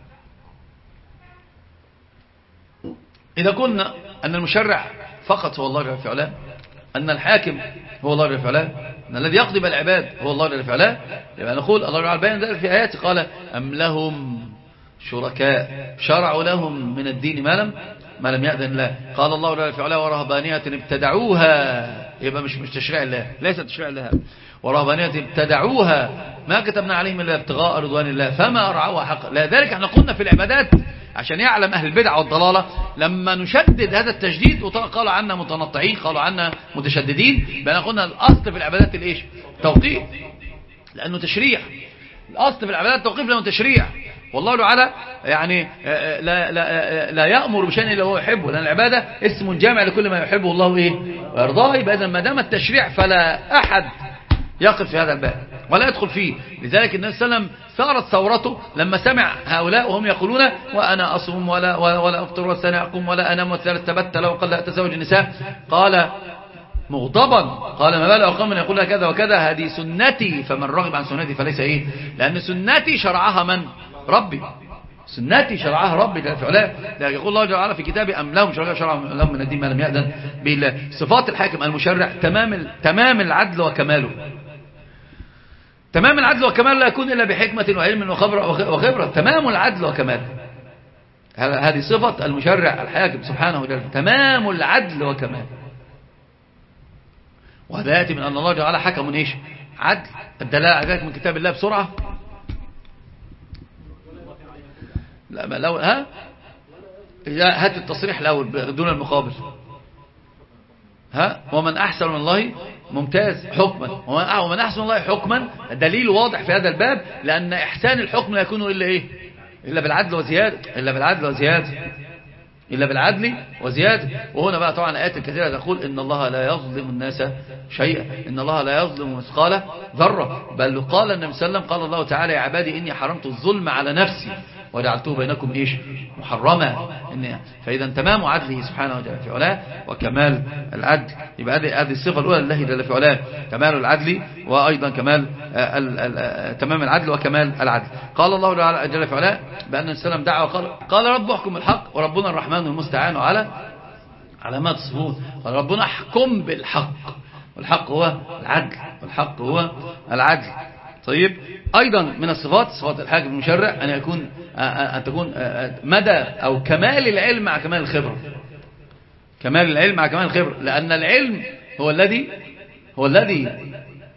إذا قلنا أن المشرع فقط هو الله جل وعلا، أن الحاكم هو الله جل وعلا، أن الذي يقضي بالعباد هو الله جل وعلا، يبقى نقول الله تعالى بين ذلك في آياته قال أم لهم شركاء شرعوا لهم من الدين ما لم يأذن الله. قال الله جل وعلا ورهبانية ابتدعوها، يبقى مش تشريع الله، ليس تشريع الله. ورهبانية ابتدعوها ما كتبنا عليهم إلا ابتغاء رضوان الله فما أرعوها حق. لذلك احنا قلنا في العبادات عشان يعلم أهل البدع والضلالة لما نشدد هذا التشديد، وقالوا عنا متنطعين، قالوا عنا متشددين، بأن قلنا الأصل في العبادات الإيش؟ توقيف، لأنه تشريع. الأصل في العبادات توقيف لأنه تشريع. والله تعالى يعني لا يأمر بشيء إلا هو يحبه، لأن العبادة اسم جامع لكل ما يحبه الله إيه؟ ويرضاه. يبقى إذا ما دام التشريع فلا أحد يقف في هذا الباب ولا يدخل فيه. لذلك النبي صلى الله عليه وسلم ثارت ثورته لما سمع هؤلاء وهم يقولون وأنا أصوم ولا أفطر والثاني أقوم ولا أنام والثالث تبتل وقال لا أتزوج النساء، قال مغضبا قال ما بال قوم يقول كذا وكذا، هذه سنتي فمن رغب عن سنتي فليس إيه؟ لأن سنتي شرعها من؟ ربي. سنتي شرعها ربي جل وعلا. لكن يقول الله جل وعلا في كتابه أم لهم شركاء شرعوا لهم من الدين ما لم يأذن به الله. صفات الحاكم المشرع تمام العدل وكماله. تمام العدل وكماله لا يكون إلا بحكمة وعلم وخبرة. تمام العدل وكماله، هذه صفة المشرع الحاكم سبحانه وتعالى، تمام العدل وكماله. وهذا يأتي من أن الله جل وعلا حكم ايش؟ عدل. الدلالة على ذلك من كتاب الله بسرعة. لا لو هات التصريح الأول دون المقابل. ومن أحسن من الله ممتاز حكما، ومن أحسن من الله حكما دليل واضح في هذا الباب، لأن إحسان الحكم لا يكون إلا إيه؟ إلا بالعدل وزيادة، إلا بالعدل وزيادة. وهنا بقى طبعا آيات كثيرة تقول إن الله لا يظلم الناس شيئا، إن الله لا يظلم مثقال ذرة. بل قال النبي صلى الله عليه وسلم قال الله تعالى يا عبادي إني حرمت الظلم على نفسي وجعلته بينكم إيش؟ محرما. فإذا تمام عدله سبحانه وتعالى وكمال العدل. يبقى هذه الصفة الأولى لله جل في علاه، كمال العدل، وأيضا كمال تمام العدل وكمال العدل. قال الله جل في علاه بأن السلام دعا قال رب احكم بالحق وربنا الرحمن المستعان على ما تصفون. قال ربنا احكم بالحق، والحق هو العدل، والحق هو العدل. طيب أيضا من الصفات صفات الحاكم المشرع أن تكون مدى أو كمال العلم مع كمال الخبرة. كمال العلم مع كمال الخبرة، لأن العلم هو الذي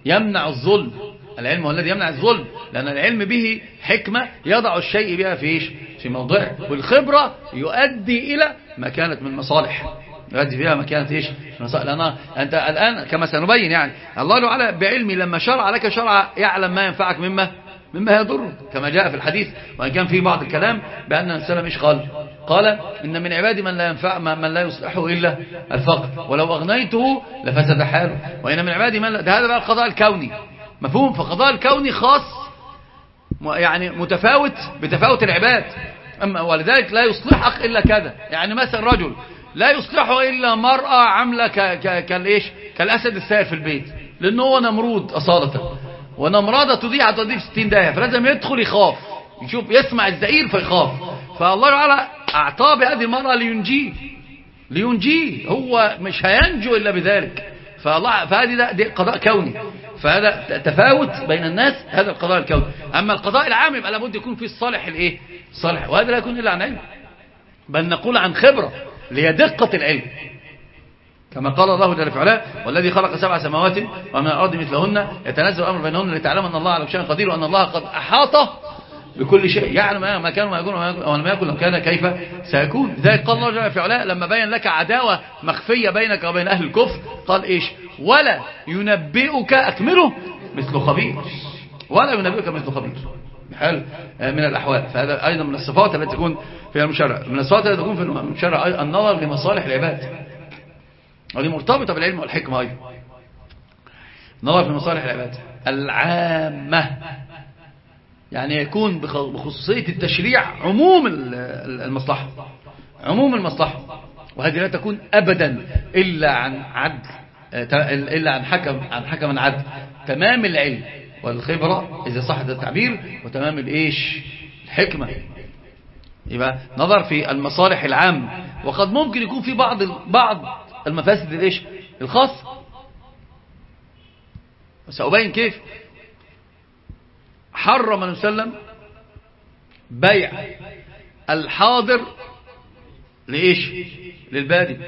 يمنع الظلم. العلم هو الذي يمنع الظلم، لأن العلم به حكمة يضع الشيء بها في موضعه، والخبرة يؤدي إلى مكانة من مصالح، يؤدي فيها مكانة لأن أنت الآن كما سنبين يعني الله تعالى بعلمي لما شرع لك شرع يعلم ما ينفعك مما يضر، كما جاء في الحديث، وإن كان في بعض الكلام بأن السلام قال إن من عبادي من لا ينفع من لا يصلحه إلا الفقر، ولو أغنيته لفسد حاله، وإن من عبادي من لا. ده هذا بقى القضاء الكوني، مفهوم؟ فالقضاء الكوني خاص يعني متفاوت بتفاوت العباد، أما ولذلك لا يصلحك إلا كذا. يعني مثلا رجل لا يصلحه إلا مرأة عاملة كالأسد السائر في البيت، لأنه هو نمرود أصالة، ونمرادة تضيع في 60 داهية، فلازم يدخل يخاف، يشوف يسمع الزئير فيخاف، فالله تعالى أعطاه بهذه المرأة لينجيه، هو مش هينجو إلا بذلك. فهذه ده قضاء كوني، فهذا تفاوت بين الناس، هذا القضاء الكوني. أما القضاء العام يبقى لابد يكون فيه الصالح الصالح، وهذا لا يكون إلا عن علم، بل نقول عن خبرة لهي دقة العلم، كما قال الله جل في علاه والذي خلق 7 سماوات ومن الأرض مثلهن يتنزل الأمر بينهن لتعلم أن الله على كل شيء قدير، وأن الله قد أحاط بكل شيء، يعلم ما كان وما يكون وما يكون لو كان كيف سيكون. لذلك قال الله جل في علاه لما بين لك عداوة مخفية بينك وبين أهل الكفر قال ولا ينبئك أكمله مثل خبير، ولا ينبئك مثل خبير بحال من الأحوال. فهذا أيضا من الصفات التي تكون فيها المشرع، من الصفات التي تكون في المشرع النظر لمصالح العباد، ودي مرتبطة بالعلم والحكمة أيضا، نظر في مصالح العباد العامة، يعني يكون بخصوصية التشريع عموم المصلحة، وهذه لا تكون أبدا إلا عن عدل، إلا عن حكم عدل، تمام العلم والخبرة إذا صح التعبير، وتمام الحكمة. يبقى نظر في المصالح العامة، وقد ممكن يكون في بعض المفاسد الخاصة، سأبين كيف. حرم النبي صلى الله عليه وسلم بيع الحاضر للبادي،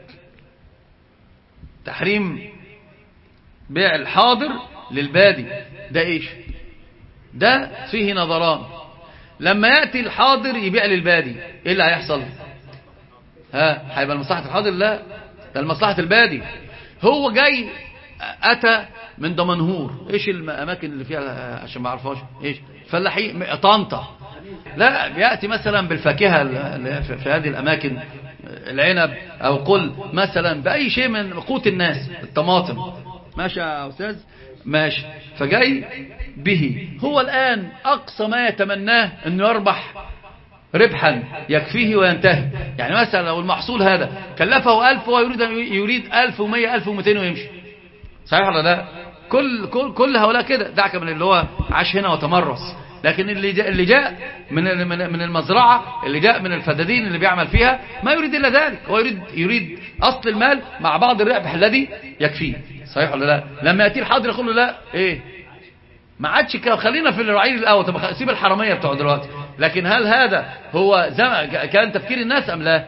تحريم بيع الحاضر للبادي ده ده فيه نظران. لما يأتي الحاضر يبيع للبادي ايه اللي هيحصل؟ هيبقى لمصلحة الحاضر؟ لا، ده لمصلحة البادي. هو جاي أتى من دمنهور، الأماكن اللي فيها عشان ما أعرفهاش فلاحين، طنطا، لا يأتي مثلا بالفاكهة في هذه الأماكن، العنب أو قل مثلا، بأي شيء من قوت الناس، الطماطم، ماشي يا أستاذ؟ ماشي. فجاي به، هو الآن أقصى ما يتمناه أنه يربح ربحا يكفيه وينتهي. يعني مثلا لو المحصول هذا كلفه 1000 وهو يريد 1100 1200 ويمشي، صحيح ولا لا؟ كل هؤلاء كده، دعك من اللي هو عاش هنا وتمرس، لكن اللي جاء من المزرعة، اللي جاء من الفدادين اللي بيعمل فيها، ما يريد إلا ذلك، هو يريد أصل المال مع بعض الربح الذي يكفيه، صحيح ولا لا؟ لما يأتي الحاضر يقول له لا ما عادش خلينا في الرعيل الأول، طب سيب الحرامية بتوع دلوقتي. لكن هل هذا هو كان تفكير الناس أم لا؟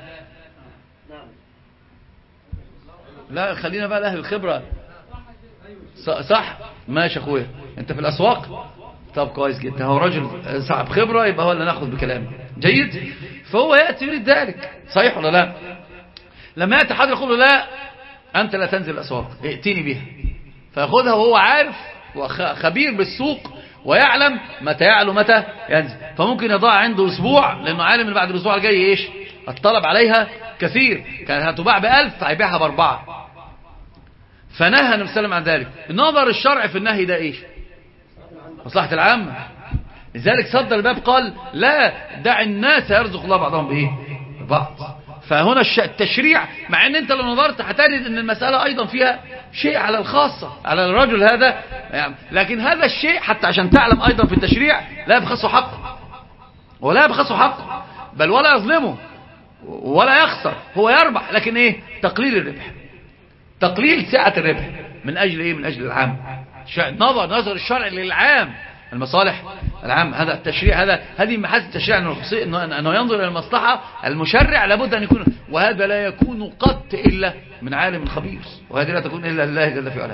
لا، خلينا بقى لأهل الخبرة. صح؟ ماشي أخويا، أنت في الأسواق؟ طب كويس جدا، هو رجل صاحب خبرة، يبقى هو اللي ناخذ بكلامه. جيد. فهو يأتي يريد ذلك، صحيح ولا لا؟ لما يأتي حد يقول له لا أنت لا تنزل الأسواق، ائتيني بها، فيأخذها وهو عارف وخبير بالسوق ويعلم متى يعلو متى ينزل، فممكن يضاع عنده أسبوع لأنه عالم ان بعد الأسبوع الجاي الطلب عليها كثير، كانت هتباع ب1000 هيبيعها ب4. فنهى النبي صلى الله عليه وسلم عن ذلك. النظر الشرعي في النهي ده مصلحة العامة. لذلك صدر الباب قال لا، دع الناس يرزق الله بعضهم ببعض. فهنا التشريع، مع ان انت لو نظرت هتجد ان المسألة ايضا فيها شيء على الخاصة، على الرجل هذا يعني، لكن هذا الشيء حتى عشان تعلم ايضا في التشريع لا يبخسه حقه، ولا يبخسه حقه، بل ولا يظلمه ولا يخسر، هو يربح، لكن تقليل الربح، تقليل سعة الربح من اجل من اجل العام. نظر الشرع للعام، المصالح العام. هذا التشريع، هذه محاسن التشريع، انه ينظر الى المصلحة. المشرع لابد ان يكون، وهذا لا يكون قط الا من عالم خبير، وهذه لا تكون الا لله جل في علاه.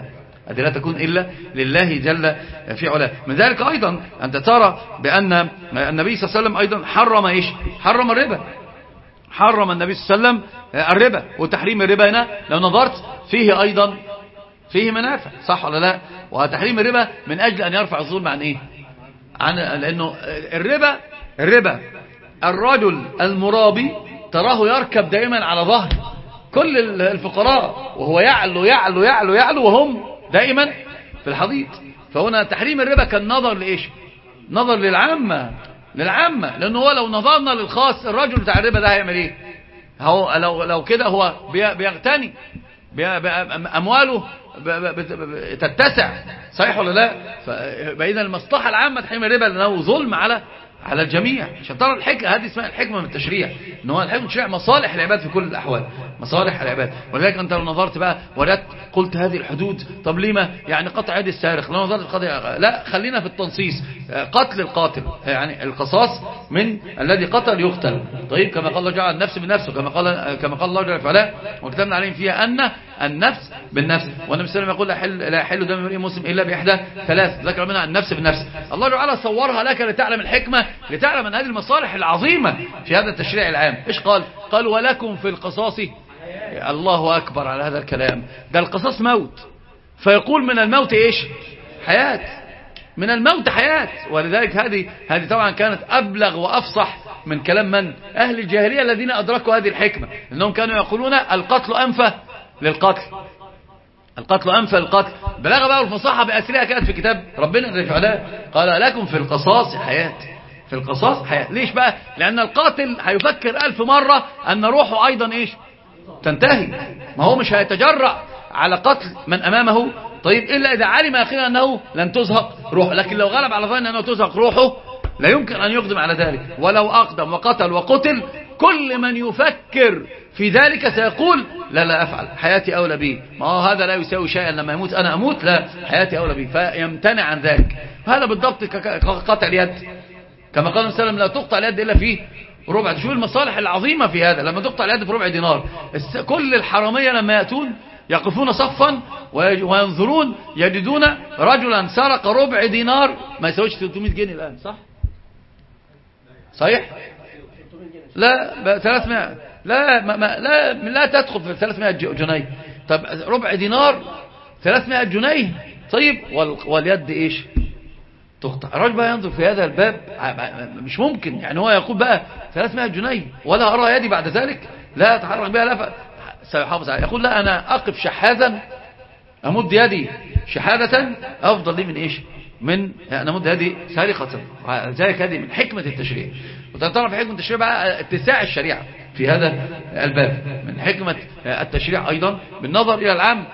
هذه لا تكون إلا لله جل في علاه. من ذلك أيضا أنت ترى بأن النبي صلى الله عليه وسلم أيضا حرم إيش؟ حرم الربا. حرم النبي صلى الله عليه وسلم الربا. وتحريم الربا هنا لو نظرت فيه أيضا فيه منافع، صح ولا لا؟ وتحريم الربا من أجل أن يرفع الظلم عن إيه؟ لأنه الربا الرجل المرابي تراه يركب دائما على ظهر كل الفقراء، وهو يعلو يعلو يعلو يعلو وهم دائما في الحضيض. فهنا تحريم الربا كان نظر لإيش؟ نظر للعامة، لأنه هو لو نظرنا للخاص الرجل بتاع الربا ده هيعمل إيه؟ هو لو كده هو بيغتني أمواله تتسع، صحيح ولا لا؟ فإذا المصلحة العامة تحريم الربا لأنه ظلم على الجميع. عشان ترى الحكمة هذه اسمها الحكمة من التشريع، ان هو الحكمة من التشريع مصالح العباد في كل الأحوال، مصالح العباد. ولذلك أنت لو نظرت بقى وردت قلت هذه الحدود، طب لما يعني قطع يد السارق؟ لو نظرت القضية لا، خلينا في التنصيص، قتل القاتل يعني القصاص من الذي قتل يقتل. طيب كما قال الله جعل النفس بالنفس، كما قال الله جل وعلا وكتبنا عليهم فيها أن النفس بالنفس. والنبي صلى الله عليه وسلم يقول لا يحل دم امرئ مسلم إلا بإحدى ثلاث، ذكر منها النفس بالنفس. الله تعالى صورها لك لتعلم الحكمة، لتعلم أن هذه المصالح العظيمة في هذا التشريع العام. إيش قال ولكم في القصاص. الله أكبر على هذا الكلام، ده القصاص موت، فيقول من الموت إيش؟ حياة، من الموت حياة. ولذلك هذه طبعا كانت أبلغ وأفصح من كلام من؟ أهل الجاهلية الذين أدركوا هذه الحكمة، إنهم كانوا يقولون القتل أنفى للقتل، القتل أنفى للقتل. بلغ بقى الفصاحة بأسرها كانت في كتاب ربنا جل وعلا، قال لكم في القصاص حياة، في القصاص حياة. ليش بقى؟ لأن القاتل هيفكر 1000 مرة أن روحه أيضا إيش؟ تنتهي. ما هو مش هيتجرأ على قتل من أمامه، طيب إلا إذا علم أخيرا أنه لن تزهق روحه. لكن لو غلب على ظن أنه تزهق روحه لا يمكن أن يقدم على ذلك. ولو أقدم وقتل وقتل كل من يفكر في ذلك سيقول لا أفعل، حياتي أولى بي، ما هو هذا لا يساوي شيئا، لما يموت أنا أموت، لا حياتي أولى بي، فيمتنع عن ذلك. هذا بالضبط كقطع اليد، كما قال النبي صلى الله عليه وسلم لا تقطع اليد إلا فيه ربع. شوف المصالح العظيمة في هذا، لما تقطع اليد في ربع دينار. كل الحرامية لما يأتون يقفون صفا وينظرون يجدون رجلا سرق ربع دينار ما يسويش 300 جنيه الآن، صح؟ صحيح؟ لا 300 لا تدخل في 300 جنيه. طب ربع دينار 300 جنيه، طيب واليد ايش؟ تقطع. الراجل بقى ينظر في هذا الباب مش ممكن، يعني هو يقول بقى 300 جنيه ولا أرى يدي بعد ذلك لا أتحرك بها، لا سيحافظ عليها. يقول لا أنا أقف شحاذا أمد يدي شحاذة أفضل لي من إيش؟ من أنا أمد يدي سارقة. ذلك هذه من حكمة التشريع. وتعرف في حكمة التشريع بقى اتساع الشريعة في هذا الباب. من حكمة التشريع أيضا بالنظر إلى العام،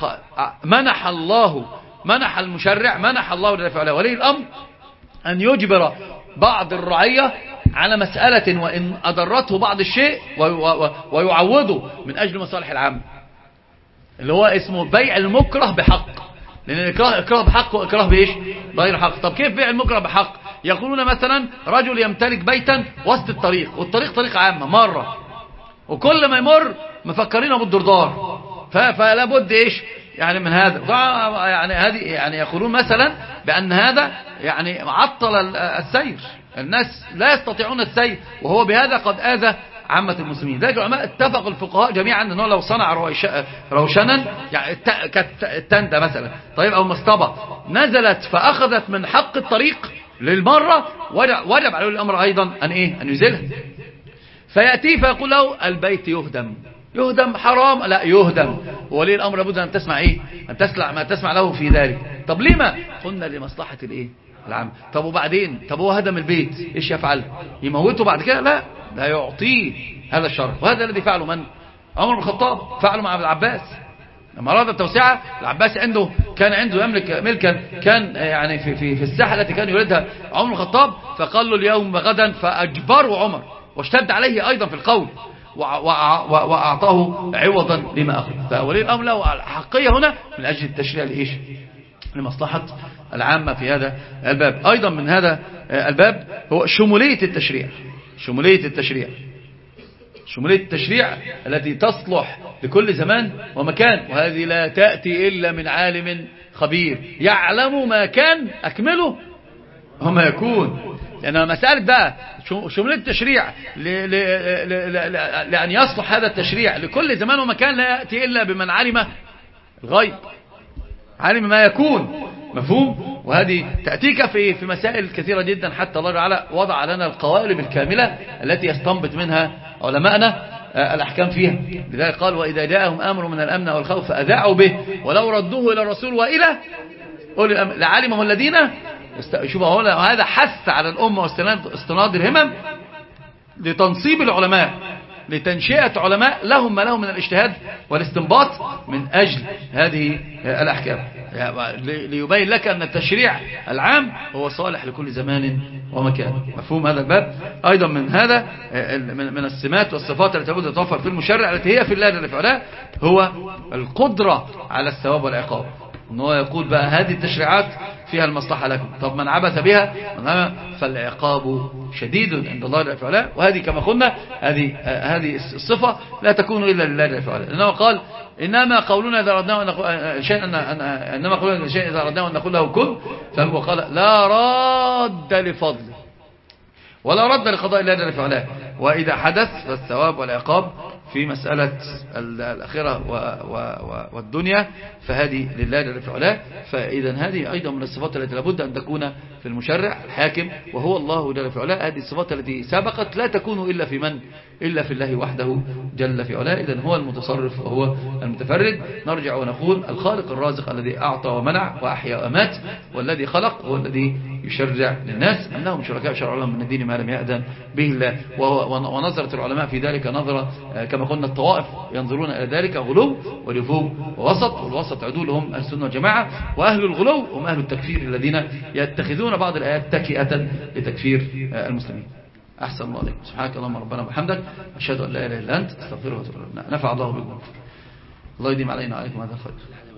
منح المشرع، منح الله جل وعلا ولي الأمر أن يجبر بعض الرعية على مسألة وإن أضرته بعض الشيء ويعوضه من أجل مصالح العام، اللي هو اسمه بيع المكره بحق. لأن الإكراه بحق وإكراه بإيش؟ غير حق. طب كيف بيع المكره بحق؟ يقولون مثلا رجل يمتلك بيتا وسط الطريق، والطريق طريق عامة مرة، وكل ما يمر مفكرينه بالدردار، فلا بد إيش يعني من هذا. يعني هذه يعني يقولون مثلا بأن هذا يعني عطل السير، الناس لا يستطيعون السير، وهو بهذا قد آذى عامة المسلمين. ذلك العلماء اتفقوا الفقهاء جميعا أنه لو صنع روشنا يعني كالتندة مثلا، طيب أو مصطبة نزلت فأخذت من حق الطريق للمرة، وجب عليه الأمر أيضا أن يزيلها. فيأتي فيقول له البيت يهدم حرام، لا يهدم. ولي الأمر لابد أن تسمع أن تسمع له في ذلك. طب لما؟ قلنا لمصلحة العام. طب وبعدين؟ طب هو هدم البيت إيش يفعل؟ يموته بعد كده؟ لا يعطيه هذا الشرف. وهذا الذي فعله من؟ عمر بن الخطاب، فعله مع العباس لما أراد التوسعة. العباس كان عنده يملك ملكا كان يعني في الساحة التي كان يريدها عمر بن الخطاب، فقال له اليوم غدا، فأجبره عمر واشتد عليه أيضا في القول وأعطاه عوضا لما أخذ. فولي الأمر له حقية هنا من أجل التشريع لإيش؟ لمصلحة العامة في هذا الباب. أيضا من هذا الباب هو شمولية التشريع. شمولية التشريع التي تصلح لكل زمان ومكان، وهذه لا تأتي إلا من عالم خبير يعلم ما كان أكمله وما يكون. لأن مسألة بقى شمولية التشريع لأن يصلح هذا التشريع لكل زمان ومكان لا يأتي إلا بمن علم الغيب، علم ما يكون. مفهوم؟ وهذه تأتيك في مسائل كثيرة جدا، حتى الله تعالى وضع لنا القوالب الكاملة التي يستنبط منها علماءنا الأحكام فيها. لذلك قال وإذا جاءهم أمر من الأمن والخوف أذاعوا به ولو ردوه إلى الرسول وإلى أولي الأمر لعلمه الذين شوفوا هذا حث على الأمة واستناد الهمم لتنصيب العلماء، لتنشئة علماء لهم ما لهم من الاجتهاد والاستنباط من أجل هذه الأحكام، ليبين لك أن التشريع العام هو صالح لكل زمان ومكان. مفهوم هذا الباب؟ أيضا من هذا من السمات والصفات التي لابد تتوفر في المشرع التي هي في الله جل وعلا هو القدرة على الثواب والعقاب. ان هو يقول بقى هذه التشريعات فيها المصلحة لكم، طب من عبث بها فالعقاب شديد عند الله جل وعلا. وهذه كما قلنا هذه الصفة لا تكون إلا لله جل وعلا، لأنه قال إنما قولنا إذا أردناه أن نقول شيء إنما قولنا شيء إذا أردناه أن نقول له كن، فهو قال لا راد لفضله ولا رد لقضاء الله جل وعلا. وإذا حدث فالثواب والعقاب في مسألة الآخرة والدنيا فهذه لله جل وعلا. فإذا هذه أيضا من الصفات التي لابد أن تكون في المشرع الحاكم وهو الله جل وعلا. هذه الصفات التي سبقت لا تكون إلا في من؟ إلا في الله وحده جل في علاه. إذن هو المتصرف وهو المتفرد. نرجع ونقول الخالق الرازق الذي أعطى ومنع وأحيا وأمات، والذي خلق هو الذي يشرع للناس أنهم شركاء شرع لهم من الدين ما لم يأذن به الله. ونظرة العلماء في ذلك نظرة كما قلنا الطوائف ينظرون إلى ذلك غلو ولفو ووسط، والوسط عدول هم السنة والجماعة، وأهل الغلو هم أهل التكفير الذين يتخذون بعض الآيات تكئة لتكفير المسلمين. أحسن الله عليكم. سبحانك اللهم ربنا وبحمدك أشهد أن لا إله إلا أنت أستغفرك وأتوب إليك. نفع الله بكم. الله يديم علينا وعليكم هذا الخير.